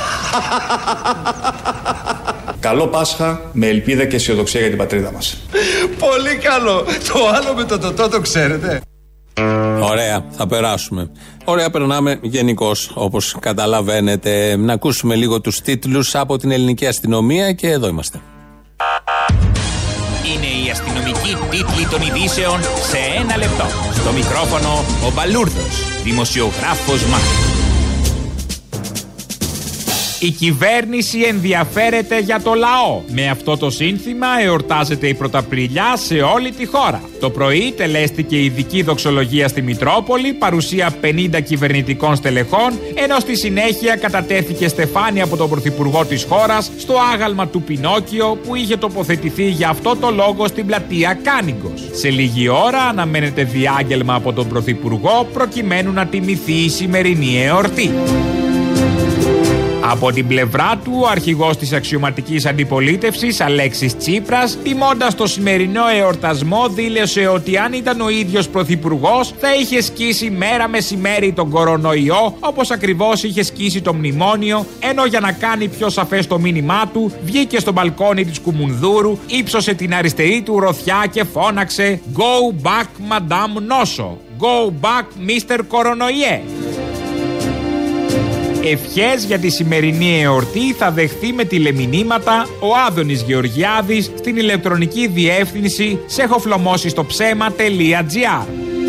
Καλό Πάσχα με ελπίδα και αισιοδοξία για την πατρίδα μας. Πολύ καλό. Το άλλο με το τοτό το ξέρετε. Ωραία, θα περάσουμε. Ωραία, περνάμε γενικώς, όπως καταλαβαίνετε. Να ακούσουμε λίγο τους τίτλους από την ελληνική αστυνομία και εδώ είμαστε. Είναι η αστυνομική τίτλοι των ειδήσεων σε ένα λεπτό. Στο μικρόφωνο ο Μπαλούρδος, δημοσιογράφος Μάρκος. Η κυβέρνηση ενδιαφέρεται για το λαό. Με αυτό το σύνθημα εορτάζεται η Πρωταπριλιά σε όλη τη χώρα. Το πρωί τελέστηκε ειδική δοξολογία στη Μητρόπολη, παρουσία 50 κυβερνητικών στελεχών, ενώ στη συνέχεια κατατέθηκε στεφάνι από τον Πρωθυπουργό της χώρας στο άγαλμα του Πινόκιο που είχε τοποθετηθεί για αυτό το λόγο στην πλατεία Κάνιγκος. Σε λίγη ώρα αναμένεται διάγγελμα από τον Πρωθυπουργό προκειμένου να τιμηθεί η σημερινή εορτή. Από την πλευρά του, ο αρχηγός της αξιωματικής αντιπολίτευσης, Αλέξης Τσίπρας, τιμώντας το σημερινό εορτασμό, δήλωσε ότι αν ήταν ο ίδιος πρωθυπουργός, θα είχε σκίσει μέρα μεσημέρι τον κορονοϊό, όπως ακριβώς είχε σκίσει το μνημόνιο, ενώ για να κάνει πιο σαφές το μήνυμά του, βγήκε στο μπαλκόνι της Κουμουνδούρου, ύψωσε την αριστερή του ροθιά και φώναξε «Go back, Madame Νόσο! Go back, Mr. Κορονοϊέ!» Ευχές για τη σημερινή εορτή θα δεχθεί με τηλεμηνύματα ο Άδωνης Γεωργιάδης στην ηλεκτρονική διεύθυνση σεχοφλωμόσιστοψέμα.gr.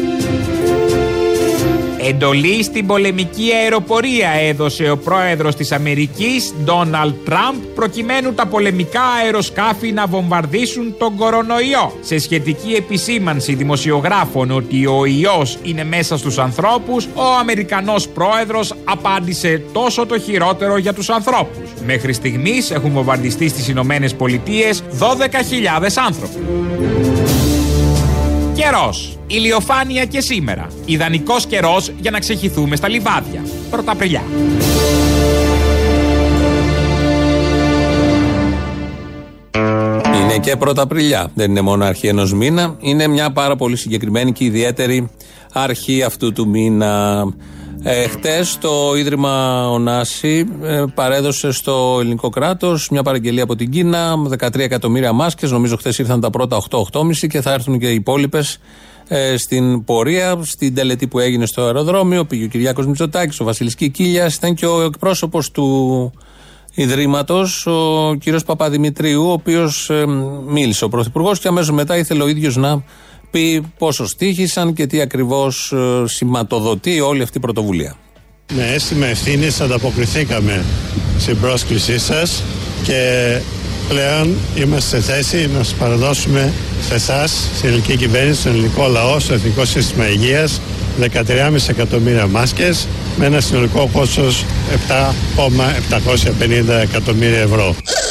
Εντολή στην πολεμική αεροπορία έδωσε ο πρόεδρος της Αμερικής, Ντόναλντ Τραμπ, προκειμένου τα πολεμικά αεροσκάφη να βομβαρδίσουν τον κορονοϊό. Σε σχετική επισήμανση δημοσιογράφων ότι ο ιός είναι μέσα στους ανθρώπους, ο Αμερικανός πρόεδρος απάντησε τόσο το χειρότερο για τους ανθρώπους. Μέχρι στιγμής έχουν βομβαρδιστεί στις Ηνωμένες Πολιτείες 12.000 άνθρωποι. Καιρός. Ηλιοφάνεια και σήμερα. Ιδανικός καιρός για να ξεχυθούμε στα λιβάδια. Πρωταπριλιά. Είναι και Πρωταπριλιά. Δεν είναι μόνο αρχή ενός μήνα. Είναι μια πάρα πολύ συγκεκριμένη και ιδιαίτερη αρχή αυτού του μήνα. Χτες το Ίδρυμα Ωνάση παρέδωσε στο ελληνικό κράτος μια παραγγελία από την Κίνα, 13 εκατομμύρια μάσκες. Νομίζω χτες ήρθαν τα πρώτα 8-8,5 και θα έρθουν και οι υπόλοιπες στην πορεία. Στην τελετή που έγινε στο αεροδρόμιο πήγε ο Κυριάκος Μητσοτάκης, ο Βασίλης Κικίλιας, ήταν και ο εκπρόσωπος του Ιδρύματος, ο κύριος Παπαδημητρίου, ο οποίος μίλησε ο Πρωθυπουργός και αμέσως μετά ήθελε ο ίδιος να πει πόσο στοίχησαν και τι ακριβώς σηματοδοτεί όλη αυτή η πρωτοβουλία. Με αίσθημα ευθύνης ανταποκριθήκαμε στην πρόσκλησή σας και πλέον είμαστε σε θέση να σας παραδώσουμε σε εσάς, στην ελληνική κυβέρνηση, στον ελληνικό λαό, στο Εθνικό Σύστημα Υγείας 13,5 εκατομμύρια μάσκες με ένα συνολικό κόστος 7,750 εκατομμύρια ευρώ.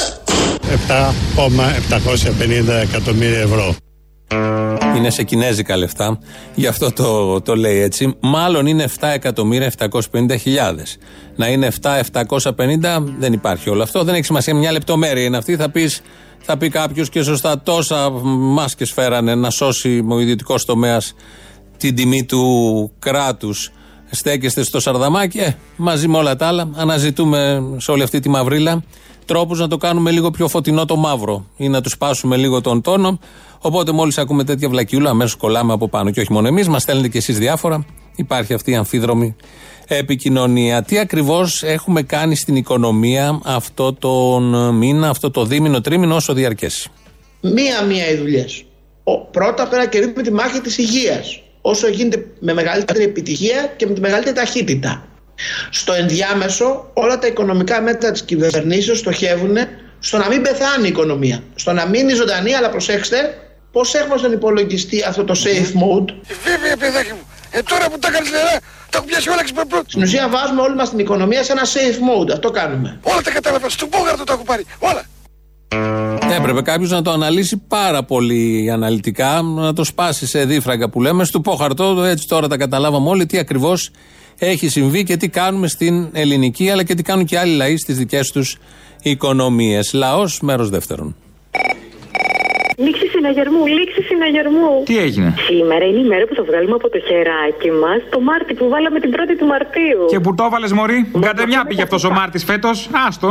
7,750 εκατομμύρια ευρώ. Είναι σε κινέζικα λεφτά, γι' αυτό το λέει έτσι. Μάλλον είναι 7.750.000. Να είναι 7.750 δεν υπάρχει όλο αυτό. Δεν έχει σημασία, μια λεπτομέρεια είναι αυτή. Θα πει κάποιος και σωστά, τόσα μάσκες φέρανε να σώσει ο ιδιωτικός τομέας την τιμή του κράτους. Στέκεστε στο Σαρδαμάκι, μαζί με όλα τα άλλα αναζητούμε σε όλη αυτή τη μαυρίλα τρόπους να το κάνουμε λίγο πιο φωτεινό το μαύρο ή να του σπάσουμε λίγο τον τόνο. Οπότε μόλις ακούμε τέτοια βλακιούλα, αμέσως κολλάμε από πάνω. Και όχι μόνο εμείς, μας στέλνετε και εσείς διάφορα. Υπάρχει αυτή η αμφίδρομη επικοινωνία. Τι ακριβώς έχουμε κάνει στην οικονομία αυτό τον μήνα, αυτό το δίμηνο, τρίμηνο, όσο διαρκέσει? Μία οι δουλειές. Πρώτα πέρα κερδίζουμε τη μάχη της υγείας. Όσο γίνεται με μεγαλύτερη επιτυχία και με τη μεγαλύτερη ταχύτητα. Στο ενδιάμεσο, όλα τα οικονομικά μέτρα της κυβερνήσεως στοχεύουν στο να μην πεθάνει η οικονομία. Στο να μείνει ζωντανή, αλλά προσέξτε, πώς έχουμε στον υπολογιστή αυτό το safe mode. Βέβαια, παιδάκι μου. Τώρα που τα έκανες νερά, τα έχω πιάσει όλα ξυπναπρότη. Στην ουσία, βάζουμε όλη μας την οικονομία σε ένα safe mode. Αυτό κάνουμε. Όλα τα κατάλαβα. Στον πόγαρτο τα έχω πάρει. Όλα. Έπρεπε κάποιος να το αναλύσει πάρα πολύ αναλυτικά, να το σπάσει σε δίφραγκα που λέμε, στο πόχαρτο. Έτσι τώρα τα καταλάβαμε όλοι τι ακριβώς έχει συμβεί και τι κάνουμε στην ελληνική, αλλά και τι κάνουν και άλλοι λαοί στις δικές τους οικονομίες. Λαός, μέρος δεύτερον. Λήξη συναγερμού, λήξη συναγερμού. Τι έγινε? Σήμερα είναι η μέρα που θα βγάλουμε από το χεράκι μας το Μάρτι που βάλαμε την 1η του Μαρτίου. Και που το έβαλες, μωρή? Γκαντεμιά πήγε αυτός ο Μάρτης φέτος. Άστο.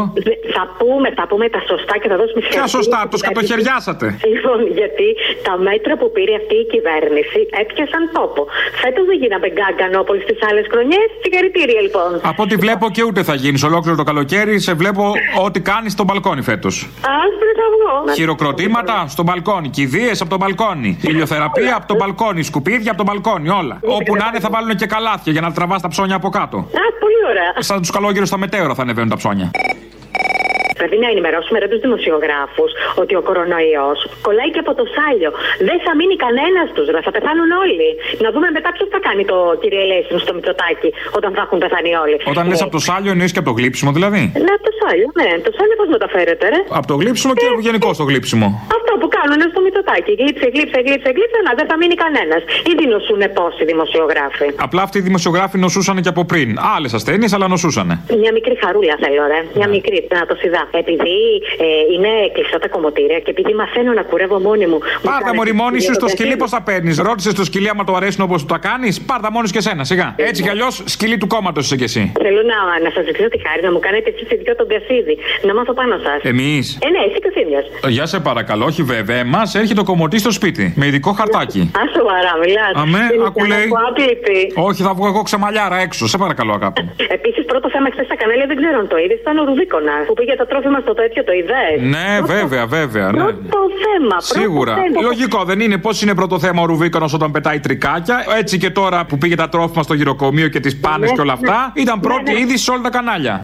Θα πούμε τα σωστά και θα δώσουμε συγχαρητήρια. Ποια σωστά, το σκατοχαιριάσατε. Λοιπόν, γιατί τα μέτρα που πήρε αυτή η κυβέρνηση έπιασαν τόπο. Φέτος δεν γίναμε γκάγκανο όπως τις άλλες χρονιές. Συγχαρητήρια λοιπόν. Από ό,τι βλέπω και ούτε θα γίνεις ολόκληρο το καλοκαίρι. Σε βλέπω ό,τι κάνεις στο μπαλκόνι φέτος. Άσπρη θα βγω. Χειροκροτήματα στο μπαλκόνι. Κηδείες από το μπαλκόνι. Ηλιοθεραπεία από το μπαλκόνι. Σκουπίδια από το μπαλκόνι. Όλα. Όπου να είναι θα βάλουν και καλάθια για να τραβάς τα ψώνια από κάτω. Πολύ ωραία. Σαν τους καλόγερους στα μετέωρα θα ανεβαίνουν τα ψώνια. Πρέπει να ενημερώσουμε τους δημοσιογράφους ότι ο κορονοϊός κολλάει και από το σάλιο. Δεν θα μείνει κανένας τους, θα πεθάνουν όλοι. Να δούμε μετά ποιος θα κάνει το κύριε Ελέησιμο στο Μητσοτάκι όταν θα έχουν πεθάνει όλοι. Όταν λες από το σάλιο εννοείς και από το γλύψιμο δηλαδή? Ναι, από το σάλιο, ναι. Το σάλιο πώς μεταφέρεται, ρε? Από το γλύψιμο και γενικώ το γλύψιμο. Αυτό που κάνουν στο Μητσοτάκι. Γλύψε, να δεν θα μείνει κανένας. Ήδη νοσούν πόσοι δημοσιογράφοι. Απλά αυτοί οι δημοσιογράφοι νοσούσαν και από πριν. Άλλες ασθένειες, αλλά νοσούσαν. Μια μικρή χαρούλα θέλω, ρε. Μια μικρή, να το σιδά. Επειδή είναι κλειστά τα κομμωτήρια και επειδή μαθαίνω να κουρεύω μόνη μου. Πάρτα μόνη μόνη σου στο σκυλί πώς θα παίρνεις. Ρώτησε το σκυλί άμα το αρέσουν όπως του τα κάνεις. Πάρτα μόνος και σένα, σιγά. Έτσι κι αλλιώς σκυλί του κόμματος είσαι κι εσύ. Θέλω να σας δείξω τη χάρη να μου κάνετε εσείς οι δυο τον Κασίδη. Να μάθω πάνω σας. Εμείς? Ναι, εσύ και ο Θήμιος. Για σε παρακαλώ, όχι βέβαια. Εμάς έρχεται το κομμωτή στο σπίτι. Με ειδικό χαρτάκι. Α, σοβαρά, μιλάτε. Αμέ, ακού λέει. Όχι, θα βγω εγώ ξεμαλιάρα έξω. Σε παρακαλώ, αγάπη. Επίσης, πρώτο θέμα χθες στα κανάλια δεν ξέρω αν το είδες. Ήταν ο Ρουβίκονας που πήγε τα τρόφιμα στο τέτοιο, το είδες? Ναι, βέβαια. Ναι. Πρώτο θέμα. Σίγουρα. Λογικό δεν είναι. Πώς είναι πρώτο θέμα ο Ρουβίκονας όταν πετάει τρικάκια. Έτσι και τώρα που πήγε τα τρόφιμα στο γυροκομείο και τις πάνες και όλα αυτά. Ήταν πρώτη είδηση σε όλα τα κανάλια.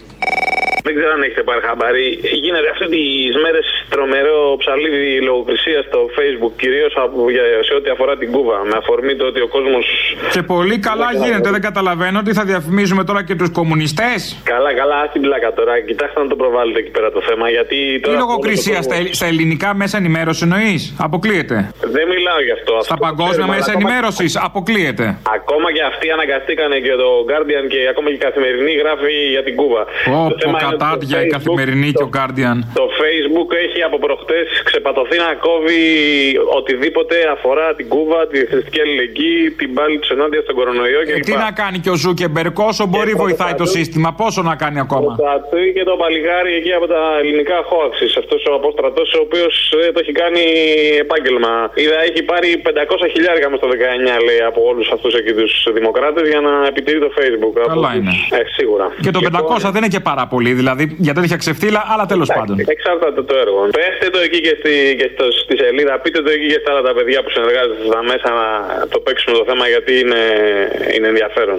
Δεν ξέρω αν έχετε πάρει χαμπάρι. Γίνεται αυτές τις μέρες τρομερό ψαλίδι λογοκρισία στο Facebook, κυρίως σε ό,τι αφορά την Κούβα. Με αφορμή το ότι ο κόσμος. Και πολύ καλά γίνεται. Δεν καταλαβαίνω ότι θα διαφημίζουμε τώρα και τους κομμουνιστές. Καλά, ας την πλάκα τώρα. Κοιτάξτε να το προβάλλετε εκεί πέρα το θέμα. Γιατί τι λογοκρισία στα ελληνικά μέσα ενημέρωση εννοείς? Αποκλείεται. Δεν μιλάω γι' αυτό. Στα παγκόσμια μέσα ενημέρωσης αποκλείεται. Ακόμα και αυτοί αναγκαστήκανε και το Guardian και ακόμα και η Καθημερινή γράφει για την Κούβα. Κατάδια η Καθημερινή και ο Guardian. Το Facebook έχει από προχτές ξεπατωθεί να κόβει οτιδήποτε αφορά την Κούβα, τη θρησκευτική αλληλεγγύη, την πάλη του ενάντια στον κορονοϊό κλπ. Τι να κάνει και ο Ζούκεμπεργκ, όσο μπορεί βοηθάει το σύστημα, πόσο να κάνει ακόμα. Και το παλιγάρι εκεί από τα ελληνικά χώαξη. Αυτό ο απόστρατος, ο οποίος το έχει κάνει επάγγελμα. Είδα, έχει πάρει 500.000 μέσα στο 19, λέει, από όλους αυτούς εκεί τους δημοκράτες για να επιτηρεί το Facebook. Καλά είναι. Σίγουρα. Και το 500 δεν είναι και πάρα πολύ, δηλαδή για τέτοια ξεφτύλα, αλλά τέλος πάντων. Εξαρτάται το έργο. Πέστε το εκεί και στη σελίδα, πείτε το εκεί και στα άλλα τα παιδιά που συνεργάζονται στα μέσα να το παίξουμε το θέμα, γιατί είναι ενδιαφέρον.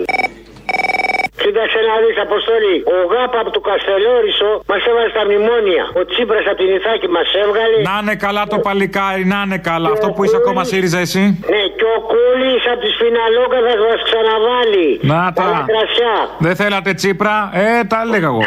Κοίταξε να δεις, Αποστόλη, ο Γάπα από το Καστελόρισο μας έβαλε στα μνημόνια. Ο Τσίπρας από την Ιθάκη μας έβγαλε. Να είναι καλά το παλικάρι, να είναι καλά. Αυτό που είσαι ακόμα ΣΥΡΙΖΑ εσύ. Ναι, και ο Κούλης από τη Σφιναλόγκα θα μας ξαναβάλει. Να τα. Δεν θέλατε Τσίπρα, τα έλεγα εγώ.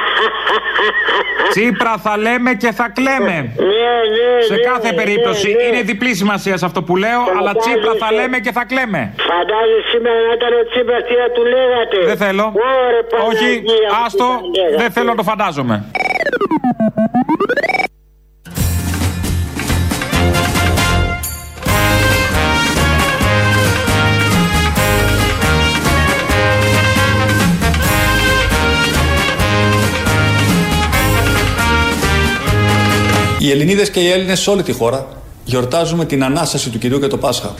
Τσίπρα θα λέμε και θα κλαίμε. Σε κάθε περίπτωση είναι διπλή σημασία σε αυτό που λέω, αλλά Τσίπρα θα λέμε και θα κλαίμε. Φαντάζεσαι σήμερα να ήταν ο Τσίπρας τι θα του λέγατε? Δεν θέλω. Όχι, άστο, δεν θέλω να το φαντάζομαι. Οι Ελληνίδες και οι Έλληνες σε όλη τη χώρα γιορτάζουμε την Ανάσταση του Κυρίου και το Πάσχα.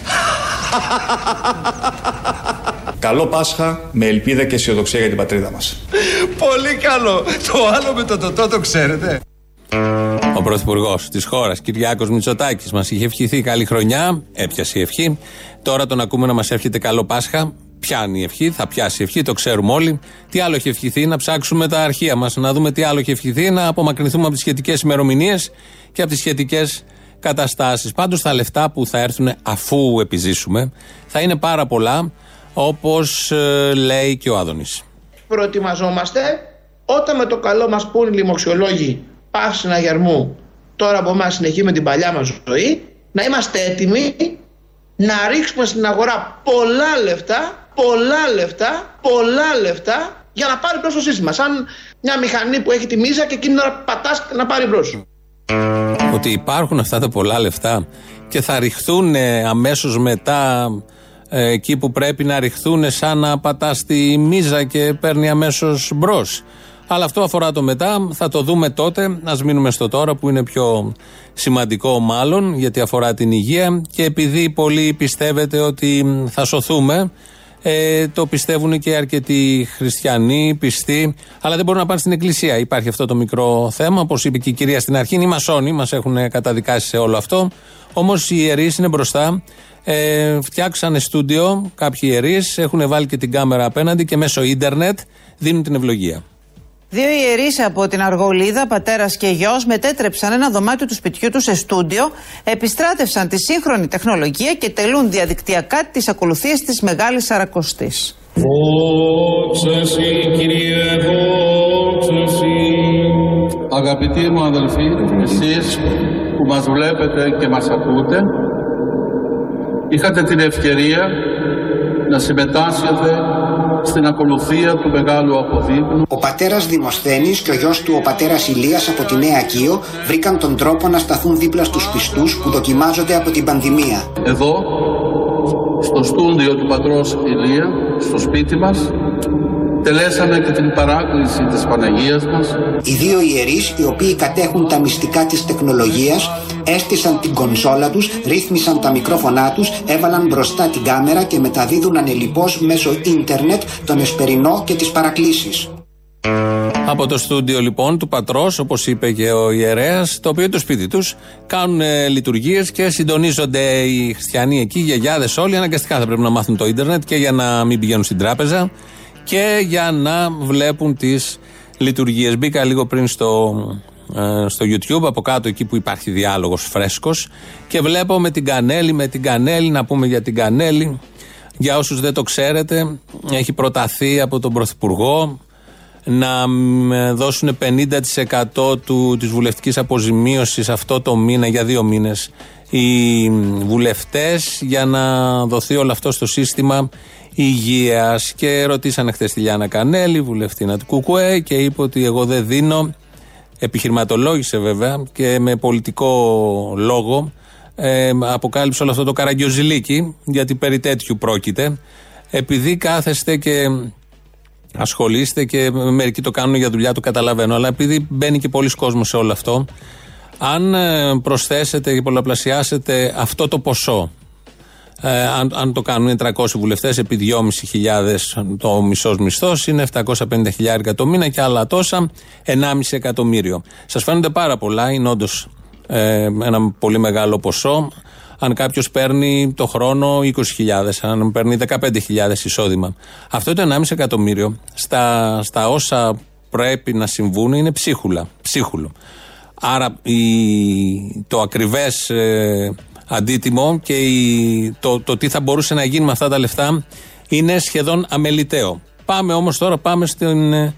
Καλό Πάσχα με ελπίδα και αισιοδοξία για την πατρίδα μας. Πολύ καλό. Το άλλο με το τοτό το ξέρετε. Ο Πρωθυπουργός της χώρας, Κυριάκος Μητσοτάκης, μας είχε ευχηθεί καλή χρονιά. Έπιασε η ευχή. Τώρα τον ακούμε να μας εύχεται καλό Πάσχα. Πιάνει η ευχή, θα πιάσει η ευχή, το ξέρουμε όλοι. Τι άλλο έχει ευχηθεί, να ψάξουμε τα αρχεία μας, να δούμε τι άλλο έχει ευχηθεί, να απομακρυνθούμε από τις σχετικές ημερομηνίες και από τις σχετικές καταστάσεις. Πάντως τα λεφτά που θα έρθουν αφού επιζήσουμε θα είναι πάρα πολλά, όπως λέει και ο Άδωνης. Προετοιμαζόμαστε όταν με το καλό μας πούν οι λοιμοξιολόγοι παύση συναγερμού, τώρα από εμάς συνεχεί με την παλιά μας ζωή, να είμαστε έτοιμοι να ρίξουμε στην αγορά πολλά λεφτά για να πάρει μπρος το σύστημα. Σαν μια μηχανή που έχει τη μίζα και εκείνη να πατάς να πάρει μπρος. Ο ότι υπάρχουν αυτά τα πολλά λεφτά και θα ρηχθούν αμέσως μετά εκεί που πρέπει να ρηχθούν, σαν να πατά στη μίζα και παίρνει αμέσως μπρος. Αλλά αυτό αφορά το μετά, θα το δούμε τότε. Ας μείνουμε στο τώρα που είναι πιο σημαντικό μάλλον, γιατί αφορά την υγεία και επειδή πολλοί πιστεύετε ότι θα σωθούμε, το πιστεύουν και αρκετοί χριστιανοί, πιστοί, αλλά δεν μπορούν να πάνε στην εκκλησία. Υπάρχει αυτό το μικρό θέμα, όπως είπε και η κυρία στην αρχή, οι μασόνοι μας έχουν καταδικάσει σε όλο αυτό. Όμως οι ιερείς είναι μπροστά. Φτιάξανε στούντιο κάποιοι ιερείς, έχουν βάλει και την κάμερα απέναντι και μέσω ίντερνετ δίνουν την ευλογία. Δύο ιερείς από την Αργολίδα, πατέρας και γιος, μετέτρεψαν ένα δωμάτιο του σπιτιού τους σε στούντιο, επιστράτευσαν τη σύγχρονη τεχνολογία και τελούν διαδικτυακά τις ακολουθίες της Μεγάλης Σαρακοστής. Αγαπητοί μου αδελφοί, εσείς που μας βλέπετε και μας ακούτε, είχατε την ευκαιρία να συμμετάσχετε στην ακολουθία του μεγάλου αποδείπνου. Ο πατέρας Δημοσθένης και ο γιος του ο πατέρας Ηλίας από τη Νέα Κείο βρήκαν τον τρόπο να σταθούν δίπλα στους πιστούς που δοκιμάζονται από την πανδημία. Εδώ, στο στούντιο του πατρός Ηλία, στο σπίτι μας, τελέσαμε και την παράκληση της Παναγίας μας. Οι δύο ιερείς, οι οποίοι κατέχουν τα μυστικά της τεχνολογίας, έστησαν την κονσόλα τους, ρύθμισαν τα μικρόφωνά τους, έβαλαν μπροστά την κάμερα και μεταδίδουν ανελιπώς μέσω ίντερνετ τον εσπερινό και τις παρακλήσεις. Από το στούντιο λοιπόν του πατρός, όπως είπε και ο ιερέας, το οποίο το σπίτι τους κάνουν λειτουργίες και συντονίζονται οι χριστιανοί εκεί, οι γιαγιάδες όλοι, αναγκαστικά θα πρέπει να μάθουν το ίντερνετ και για να μην πηγαίνουν στην τράπεζα και για να βλέπουν τις λειτουργίες. Μπήκα λίγο πριν στο YouTube, από κάτω εκεί που υπάρχει διάλογος φρέσκος και βλέπω με την Κανέλη, να πούμε για την Κανέλη. Για όσους δεν το ξέρετε, έχει προταθεί από τον Πρωθυπουργό να δώσουν 50% της βουλευτικής αποζημίωσης αυτό το μήνα για 2 μήνες οι βουλευτές, για να δοθεί όλο αυτό στο σύστημα υγείας. Και ρωτήσανε χθες τη Λιάννα Κανέλη, βουλευτήνα του ΚΚΕ, και είπε ότι εγώ δεν δίνω, επιχειρηματολόγησε βέβαια και με πολιτικό λόγο, αποκάλυψε όλο αυτό το καραγκιόζηλίκι, γιατί περί τέτοιου πρόκειται, επειδή κάθεστε και ασχολείστε και μερικοί το κάνουν για δουλειά, το καταλαβαίνω, αλλά επειδή μπαίνει και πολλοί κόσμος σε όλο αυτό, αν προσθέσετε και πολλαπλασιάσετε αυτό το ποσό, αν το κάνουν 300 βουλευτές επί 2.500, το μισός μισθός είναι 750.000 το μήνα και άλλα τόσα, 1,5 εκατομμύριο. Σας φαίνονται πάρα πολλά, είναι όντως ένα πολύ μεγάλο ποσό. Αν κάποιος παίρνει το χρόνο 20.000, αν παίρνει 15.000 εισόδημα. Αυτό το 1,5 εκατομμύριο στα όσα πρέπει να συμβούν είναι ψίχουλο. Άρα το ακριβές αντίτιμο και το τι θα μπορούσε να γίνει με αυτά τα λεφτά είναι σχεδόν αμεληταίο. Πάμε όμως τώρα, στην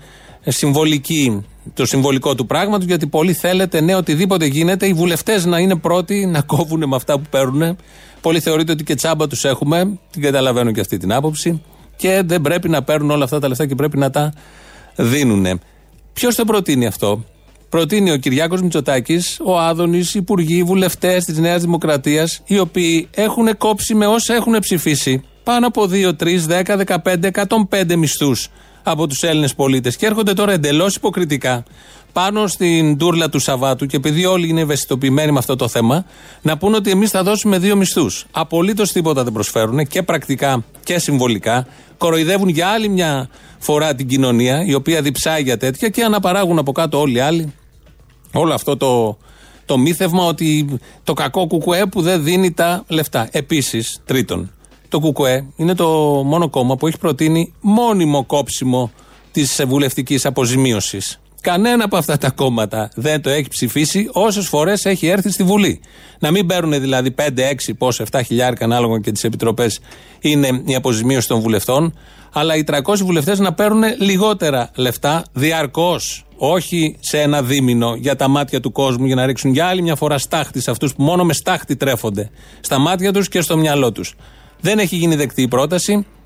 το συμβολικό του πράγματος, γιατί πολλοί θέλετε, οτιδήποτε γίνεται, οι βουλευτές να είναι πρώτοι να κόβουν με αυτά που παίρνουν. Πολλοί θεωρείτε ότι και τσάμπα τους έχουμε, την καταλαβαίνω και αυτή την άποψη, και δεν πρέπει να παίρνουν όλα αυτά τα λεφτά και πρέπει να τα δίνουν. Ποιος το προτείνει αυτό? Προτείνει ο Κυριάκος Μητσοτάκης, ο Άδωνης, υπουργοί, βουλευτές της Νέας Δημοκρατίας, οι οποίοι έχουν κόψει με όσα έχουν ψηφίσει πάνω από 2, 3, 10, 15, 105 μισθούς από τους Έλληνες πολίτες και έρχονται τώρα εντελώς υποκριτικά πάνω στην τούρλα του Σαββάτου, και επειδή όλοι είναι ευαισθητοποιημένοι με αυτό το θέμα, να πούνε ότι εμείς θα δώσουμε 2 μισθούς. Απολύτως τίποτα δεν προσφέρουν, και πρακτικά και συμβολικά. Κοροϊδεύουν για άλλη μια φορά την κοινωνία, η οποία διψάει για τέτοια, και αναπαράγουν από κάτω όλοι οι άλλοι όλο αυτό το μύθευμα ότι το κακό ΚΚΕ που δεν δίνει τα λεφτά. Επίσης, τρίτον, το ΚΚΕ είναι το μόνο κόμμα που έχει προτείνει μόνιμο κόψιμο της βουλευτικής αποζημίωσης. Κανένα από αυτά τα κόμματα δεν το έχει ψηφίσει όσες φορές έχει έρθει στη Βουλή. Να μην παίρνουν δηλαδή 5-6, πόσο, 7.000 ανάλογα και τις επιτροπές είναι η αποζημίωση των βουλευτών, αλλά οι 300 βουλευτές να παίρνουν λιγότερα λεφτά διαρκώς. Όχι σε ένα δίμηνο για τα μάτια του κόσμου, για να ρίξουν για άλλη μια φορά στάχτη σε αυτούς που μόνο με στάχτη τρέφονται στα μάτια τους και στο μυαλό τους. Δεν έχει γίνει δεκτή η πρόταση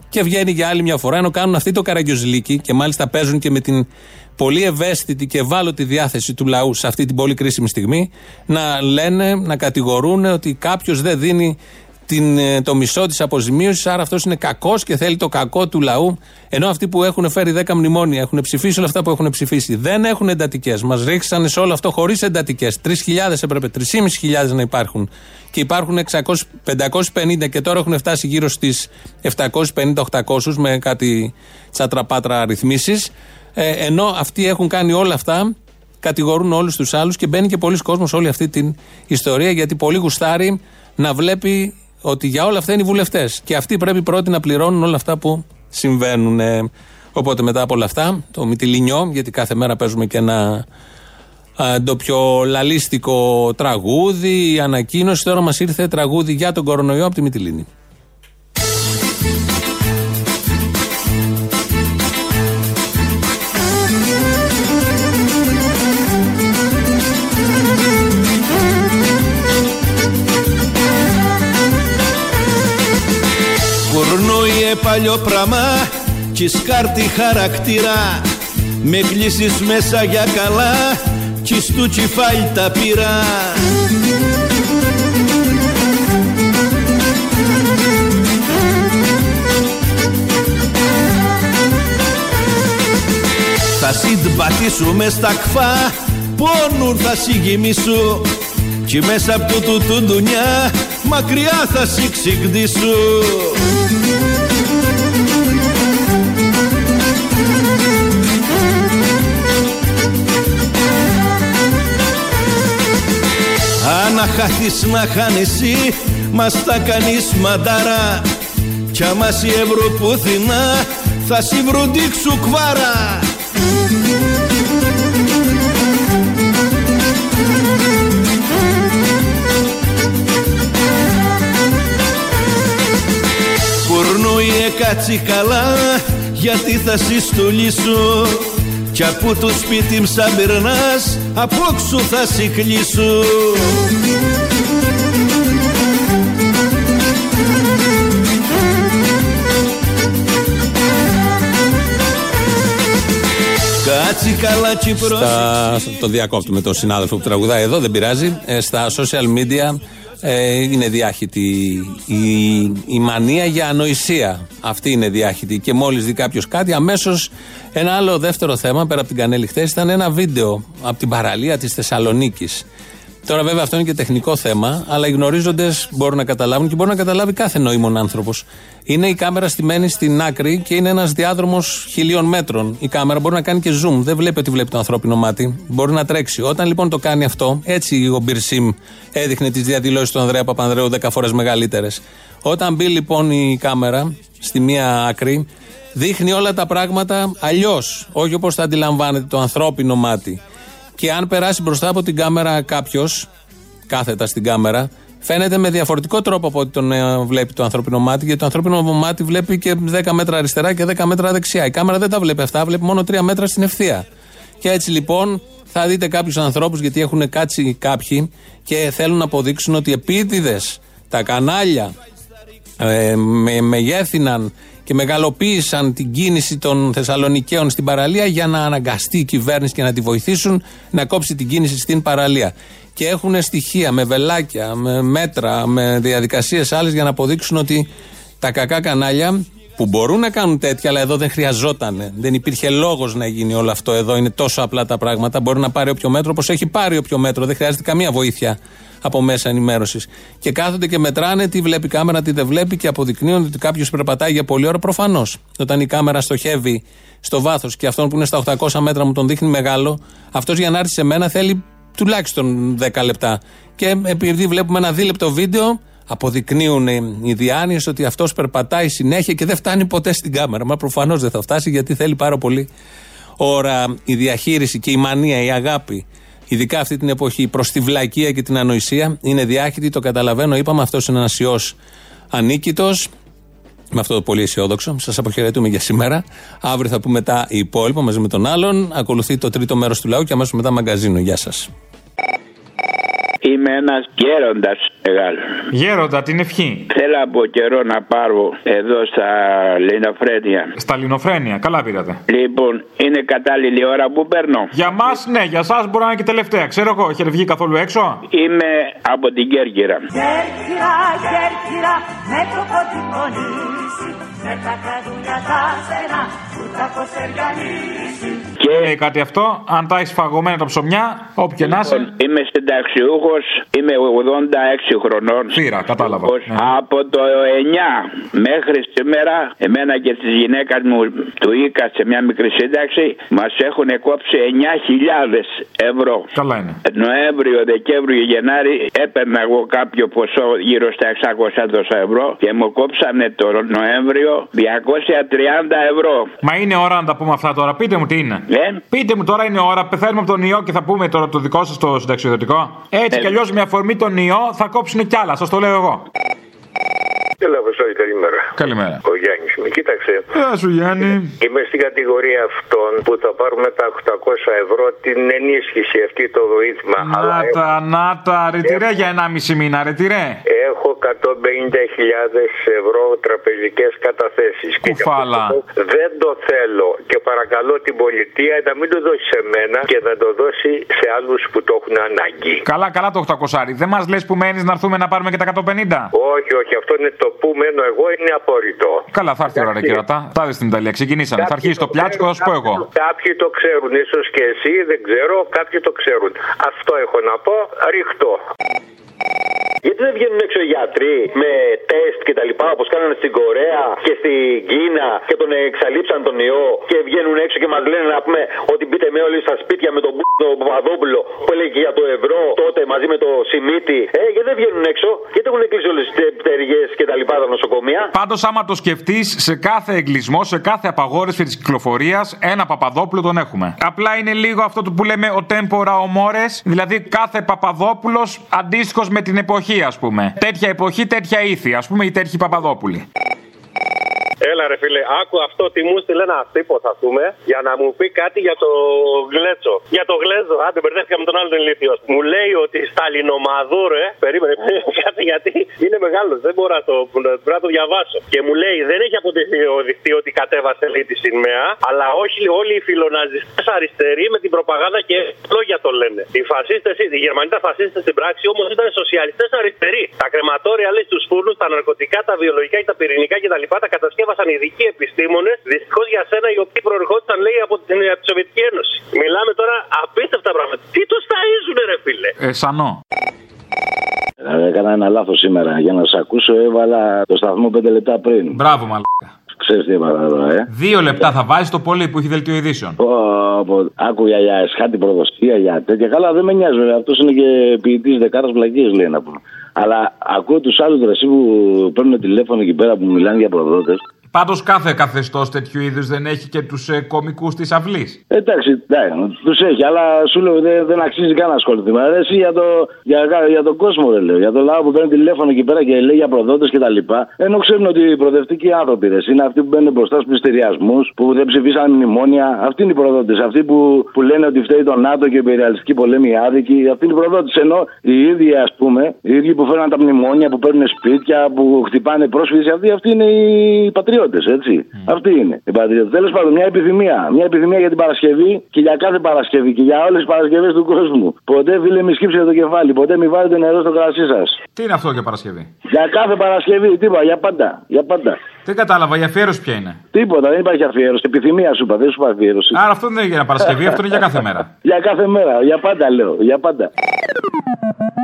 Και βγαίνει για άλλη μια φορά, ενώ κάνουν αυτοί το καραγκιόζηλικι και μάλιστα παίζουν και με την πολύ ευαίσθητη και ευάλωτη διάθεση του λαού σε αυτή την πολύ κρίσιμη στιγμή, να λένε, να κατηγορούν ότι κάποιος δεν δίνει το μισό της αποζημίωσης, άρα αυτός είναι κακός και θέλει το κακό του λαού. Ενώ αυτοί που έχουν φέρει 10 μνημόνια, έχουν ψηφίσει όλα αυτά που έχουν ψηφίσει, δεν έχουν εντατικές. Μας ρίξανε σε όλο αυτό χωρίς εντατικές. 3.000 έπρεπε, 3.500 να υπάρχουν. Και υπάρχουν 550 και τώρα έχουν φτάσει γύρω στις 750-800 με κάτι τσατραπάτρα ρυθμίσεις. Ενώ αυτοί έχουν κάνει όλα αυτά, κατηγορούν όλους τους άλλους και μπαίνει και πολλοί κόσμος όλη αυτή την ιστορία, γιατί πολύ γουστάρει να βλέπει ότι για όλα αυτά είναι οι βουλευτές. Και αυτοί πρέπει πρώτοι να πληρώνουν όλα αυτά που συμβαίνουν. Οπότε μετά από όλα αυτά, το Μυτιληνιό, γιατί κάθε μέρα παίζουμε και ένα ντοπιολαλίστικο τραγούδι, η ανακοίνωση, τώρα μας ήρθε τραγούδι για τον κορονοϊό από τη Μυτιλήνη. Κορνόιε παλιό πραμά κι σκάρτη χαρακτήρα, με κλείσεις μέσα για καλά κι στου τσιφάλ τα πήρα. Θα συντπατήσουμε στα κφά, πόνουν θα συγκοιμήσου κι μέσα απ' τούτου του ντουνιά μακριά θα ξυγδίσου. Αν χάθεις να χάνεσαι, μας τα κάνεις μαντάρα κι άμα σι ευρώ πουθινά θα σι βροντίξου κβάρα. Κουρνούιε κάτσι καλά, γιατί θα σι στολίσου κι από το σπίτι μ' σαν περνάς, απόξω θα σι κλείσου. Κάτσι καλά κι πρόσεξε. Το διακόπτουμε τον συνάδελφο που τραγουδάει εδώ, δεν πειράζει. Στα social media είναι διάχυτη η μανία για ανοησία. Αυτή είναι διάχυτη και μόλις δει κάποιος κάτι, αμέσως ένα άλλο δεύτερο θέμα πέρα από την Κανέλη χθες ήταν ένα βίντεο από την παραλία της Θεσσαλονίκης. Τώρα βέβαια αυτό είναι και τεχνικό θέμα, αλλά οι γνωρίζοντες μπορούν να καταλάβουν και μπορεί να καταλάβει κάθε νοήμων άνθρωπος. Είναι η κάμερα στημένη στην άκρη και είναι ένας διάδρομος 1.000 μέτρων. Η κάμερα μπορεί να κάνει και zoom, δεν βλέπει ότι βλέπει το ανθρώπινο μάτι. Μπορεί να τρέξει. Όταν λοιπόν το κάνει αυτό, έτσι ο Μπιρσίμ έδειχνε τις διαδηλώσεις του Ανδρέα Παπανδρέου 10 φορές μεγαλύτερες. Όταν μπει λοιπόν η κάμερα στη μία άκρη, δείχνει όλα τα πράγματα αλλιώς, όχι όπως θα αντιλαμβάνεται το ανθρώπινο μάτι. Και αν περάσει μπροστά από την κάμερα κάποιος, κάθετα στην κάμερα, φαίνεται με διαφορετικό τρόπο από ό,τι τον βλέπει το ανθρώπινο μάτι, γιατί το ανθρώπινο μάτι βλέπει και 10 μέτρα αριστερά και 10 μέτρα δεξιά. Η κάμερα δεν τα βλέπει αυτά, βλέπει μόνο 3 μέτρα στην ευθεία. Και έτσι λοιπόν θα δείτε κάποιους ανθρώπους, γιατί έχουν κάτσει κάποιοι και θέλουν να αποδείξουν ότι επίτηδες τα κανάλια μεγέθυναν και μεγαλοποίησαν την κίνηση των Θεσσαλονικαίων στην παραλία για να αναγκαστεί η κυβέρνηση και να τη βοηθήσουν να κόψει την κίνηση στην παραλία. Και έχουν στοιχεία με βελάκια, με μέτρα, με διαδικασίες άλλες για να αποδείξουν ότι τα κακά κανάλια που μπορούν να κάνουν τέτοια, αλλά εδώ δεν χρειαζόταν. Δεν υπήρχε λόγος να γίνει όλο αυτό εδώ. Είναι τόσο απλά τα πράγματα. Μπορεί να πάρει όποιο μέτρο, όπως έχει πάρει όποιο μέτρο. Δεν χρειάζεται καμία βοήθεια από μέσα ενημέρωσης. Και κάθονται και μετράνε τι βλέπει η κάμερα, τι δεν βλέπει και αποδεικνύουν ότι κάποιος περπατάει για πολλή ώρα. Προφανώς. Όταν η κάμερα στοχεύει στο βάθος και αυτόν που είναι στα 800 μέτρα μου τον δείχνει μεγάλο, αυτός για να έρθει σε μένα θέλει τουλάχιστον 10 λεπτά. Και επειδή βλέπουμε ένα δίλεπτο βίντεο, αποδεικνύουν οι διάνοιες ότι αυτός περπατάει συνέχεια και δεν φτάνει ποτέ στην κάμερα. Μα προφανώς δεν θα φτάσει, γιατί θέλει πάρα πολύ ώρα η διαχείριση και η μανία, η αγάπη. Ειδικά αυτή την εποχή προς τη βλακεία και την ανοησία είναι διάχυτη, το καταλαβαίνω. Είπαμε, αυτός είναι ένας ιός ανίκητος. Με αυτό το πολύ αισιόδοξο, σας αποχαιρετούμε για σήμερα. Αύριο θα πούμε τα υπόλοιπα μαζί με τον άλλον. Ακολουθεί το τρίτο μέρος του λαού και αμέσως μετά μαγκαζίνο. Γεια σας. Είμαι ένας γέροντας μεγάλο. Γέροντα, την ευχή. Θέλω από καιρό να πάρω εδώ στα Λινοφρένεια. Στα Λινοφρένεια, καλά πήρατε. Λοιπόν, είναι κατάλληλη ώρα που παίρνω. Για μας, ναι, για σας μπορεί να είναι και τελευταία. Ξέρω εγώ, έχετε βγει καθόλου έξω? Είμαι από την Κέρκυρα. Κέρκυρα, Κέρκυρα, με το κοντικονίσι, με τα καδούνια τα στενά, που τα κοσεριανίσι. Και λέει κάτι αυτό, αν τα έχεις φαγωμένα τα ψωμιά, όπου και να είσαι. Είμαι συνταξιούχος, είμαι 86 χρονών. Φύρα, κατάλαβα. Ναι. Από το 9 μέχρι σήμερα, εμένα και της γυναίκας μου του ΙΚΑ σε μια μικρή σύνταξη, μας έχουν κόψει 9.000 ευρώ. Καλά είναι. Νοέμβριο, Δεκέμβριο, Γενάρη έπαιρνα εγώ κάποιο ποσό γύρω στα 600 ευρώ και μου κόψανε το Νοέμβριο 230 ευρώ. Μα είναι ώρα να τα πούμε αυτά τώρα, πείτε μου τι είναι. Πείτε μου τώρα, είναι ώρα, πεθαίνουμε από τον ιό και θα πούμε τώρα το δικό σας το συνταξιοδοτικό. Έτσι κι αλλιώς με αφορμή τον ιό θα κόψουν κι άλλα, σας το λέω εγώ. Έλα, Αποστόλη, καλημέρα. Καλημέρα. Ο Γιάννης με κοίταξε. Γεια σου, Γιάννη. Είμαι στην κατηγορία αυτών που θα πάρουμε τα 800 ευρώ την ενίσχυση αυτή, το βοήθημα. Να τα, ρετυρέ για 1,5 μήνα, ρετυρέ. Έχω 150.000 ευρώ τραπεζικές καταθέσεις. Κουφάλα. Δεν το θέλω και παρακαλώ την πολιτεία να μην το δώσει σε μένα και να το δώσει σε άλλους που το έχουν ανάγκη. Καλά, καλά το 800. Δεν μας λες που μένεις να έρθουμε να πάρουμε και τα 150. Όχι, όχι, αυτό είναι το που μένω εγώ, είναι απόρριτο. Καλά, θα έρθει η ώρα, ρε κυρατά. Τάδε στην Ιταλία, ξεκινήσανε. Θα αρχίσει το πιάτσικο, θα σου πω εγώ. Κάποιοι το ξέρουν, ίσως και εσύ, δεν ξέρω, κάποιοι το ξέρουν. Αυτό έχω να πω, ρίχτω. Γιατί δεν βγαίνουν έξω οι γιατροί με τεστ και τα λοιπά όπως κάνανε στην Κορέα και στην Κίνα και τον εξαλείψαν τον ιό και βγαίνουν έξω και μας λένε να πούμε ότι μπείτε με όλοι στα σπίτια με τον Παπαδόπουλο που έλεγε για το ευρώ τότε μαζί με το Σιμίτι. Γιατί δεν βγαίνουν έξω, γιατί έχουν κλείσει όλες τις πτέρυγες και τα λοιπά τα νοσοκομεία. Πάντως άμα το σκεφτείς, σε κάθε εγκλισμό, σε κάθε απαγόρευση της κυκλοφορίας, ένα Παπαδόπουλο τον έχουμε. Απλά είναι λίγο αυτό που λέμε ο tempora o mores, δηλαδή κάθε Παπαδόπουλος αντίστοιχος με την εποχή, ας πούμε. Τέτοια εποχή, τέτοια ήθη, ας πούμε, η τέτοιοι Παπαδόπουλοι. Έλα ρε φίλε, άκου αυτό τι μου στείλε ένα τύπος, ας πούμε, για να μου πει κάτι για το γλέτσο. Για το γλέζο, άντε μπερδεύτηκα με τον άλλον τον ηλίθιο. Μου λέει ότι στα Λινομαδούρε, περίμενε κάτι γιατί είναι μεγάλος, δεν μπορώ να το διαβάσω. Και μου λέει δεν έχει αποδειχθεί ότι κατέβασε λέει τη σημαία, αλλά όχι όλοι οι φιλοναζιστές αριστεροί με την προπαγάνδα και λόγια το λένε. Οι φασίστες, οι Γερμανοί τα φασίστες στην πράξη όμως ήταν σοσιαλιστές αριστεροί. Τα κρεματόρια λέει στους φούρνους, τα ναρκωτικά, τα βιολογικά και τα πυρηνικά κτλ. Τα κατασκεύασαν ειδικοί επιστήμονες, δυστυχώς για σένα, οι οποίοι προερχόντουσαν λέει από τη Σοβιετική Ένωση. Μιλάμε τώρα απίστευτα πράγματα. Τι τους ταΐζουνε ρε φίλε. Σανό. Έκανα ένα λάθος σήμερα. Για να σας ακούσω έβαλα το σταθμό 5 λεπτά πριν. Μπράβο μαλάκα. Ξέρεις τι έβαλα εδώ, 2 λεπτά θα βάζεις το πολύ που έχει δελτίο ειδήσεων. Άκουγα για εσχάτη προδοσία, για τέτοια. Καλά, δεν με νοιάζει βέβαια. Αυτός είναι και ποιητής δεκάρας βλακίες λέει να πούμε. Αλλά ακούω τους άλλους δρασί που παίρνουν τηλέφωνο εκεί πέρα που μιλάνε για προδότες. Πάντως κάθε καθεστώς τέτοιου είδους δεν έχει και τους κομικούς της αυλής. Εντάξει, τους έχει, αλλά σου λέω δεν αξίζει καν να ασχοληθεί. Μα εσύ για τον κόσμο ρε λέω, για τον λαό που παίρνει τηλέφωνο εκεί πέρα και λέει για προδότες κτλ. Ενώ ξέρουν ότι οι προοδευτικοί άνθρωποι είναι αυτοί που μπαίνουν μπροστά στους πληστηριασμούς, που δεν ψηφίσαν μνημόνια. Αυτοί είναι οι προδότες. Αυτοί που λένε ότι φταίει το ΝΑΤΟ και η υπεριαλιστική πολέμη άδικη. Αυτοί είναι οι προδότες. Ενώ οι ίδιοι ας πούμε, οι ίδιοι που φέρνουν τα μνημόνια, που παίρνουν σπίτια, που χτυπάνε πρόσφυγες, αυτοί είναι οι πατριώτες. Έτσι. Αυτή είναι η πατριώτη. Τέλος πάντων, μια επιθυμία. Μια επιθυμία για την Παρασκευή και για κάθε Παρασκευή και για όλες τις Παρασκευές του κόσμου. Ποτέ, φίλε, μη σκύψετε το κεφάλι. Ποτέ μη βάλετε νερό στο κρασί σας. Τι είναι αυτό για Παρασκευή? Για κάθε Παρασκευή, τίποτα, για πάντα. Για πάντα. Δεν κατάλαβα, η αφιέρωση ποια είναι? Τίποτα, δεν υπάρχει αφιέρωση. Επιθυμία σου είπα, δεν σου είπα αφιέρωση. Άρα αυτό δεν είναι για Παρασκευή, αυτό είναι για κάθε μέρα. Για κάθε μέρα, για πάντα λέω. Για πάντα.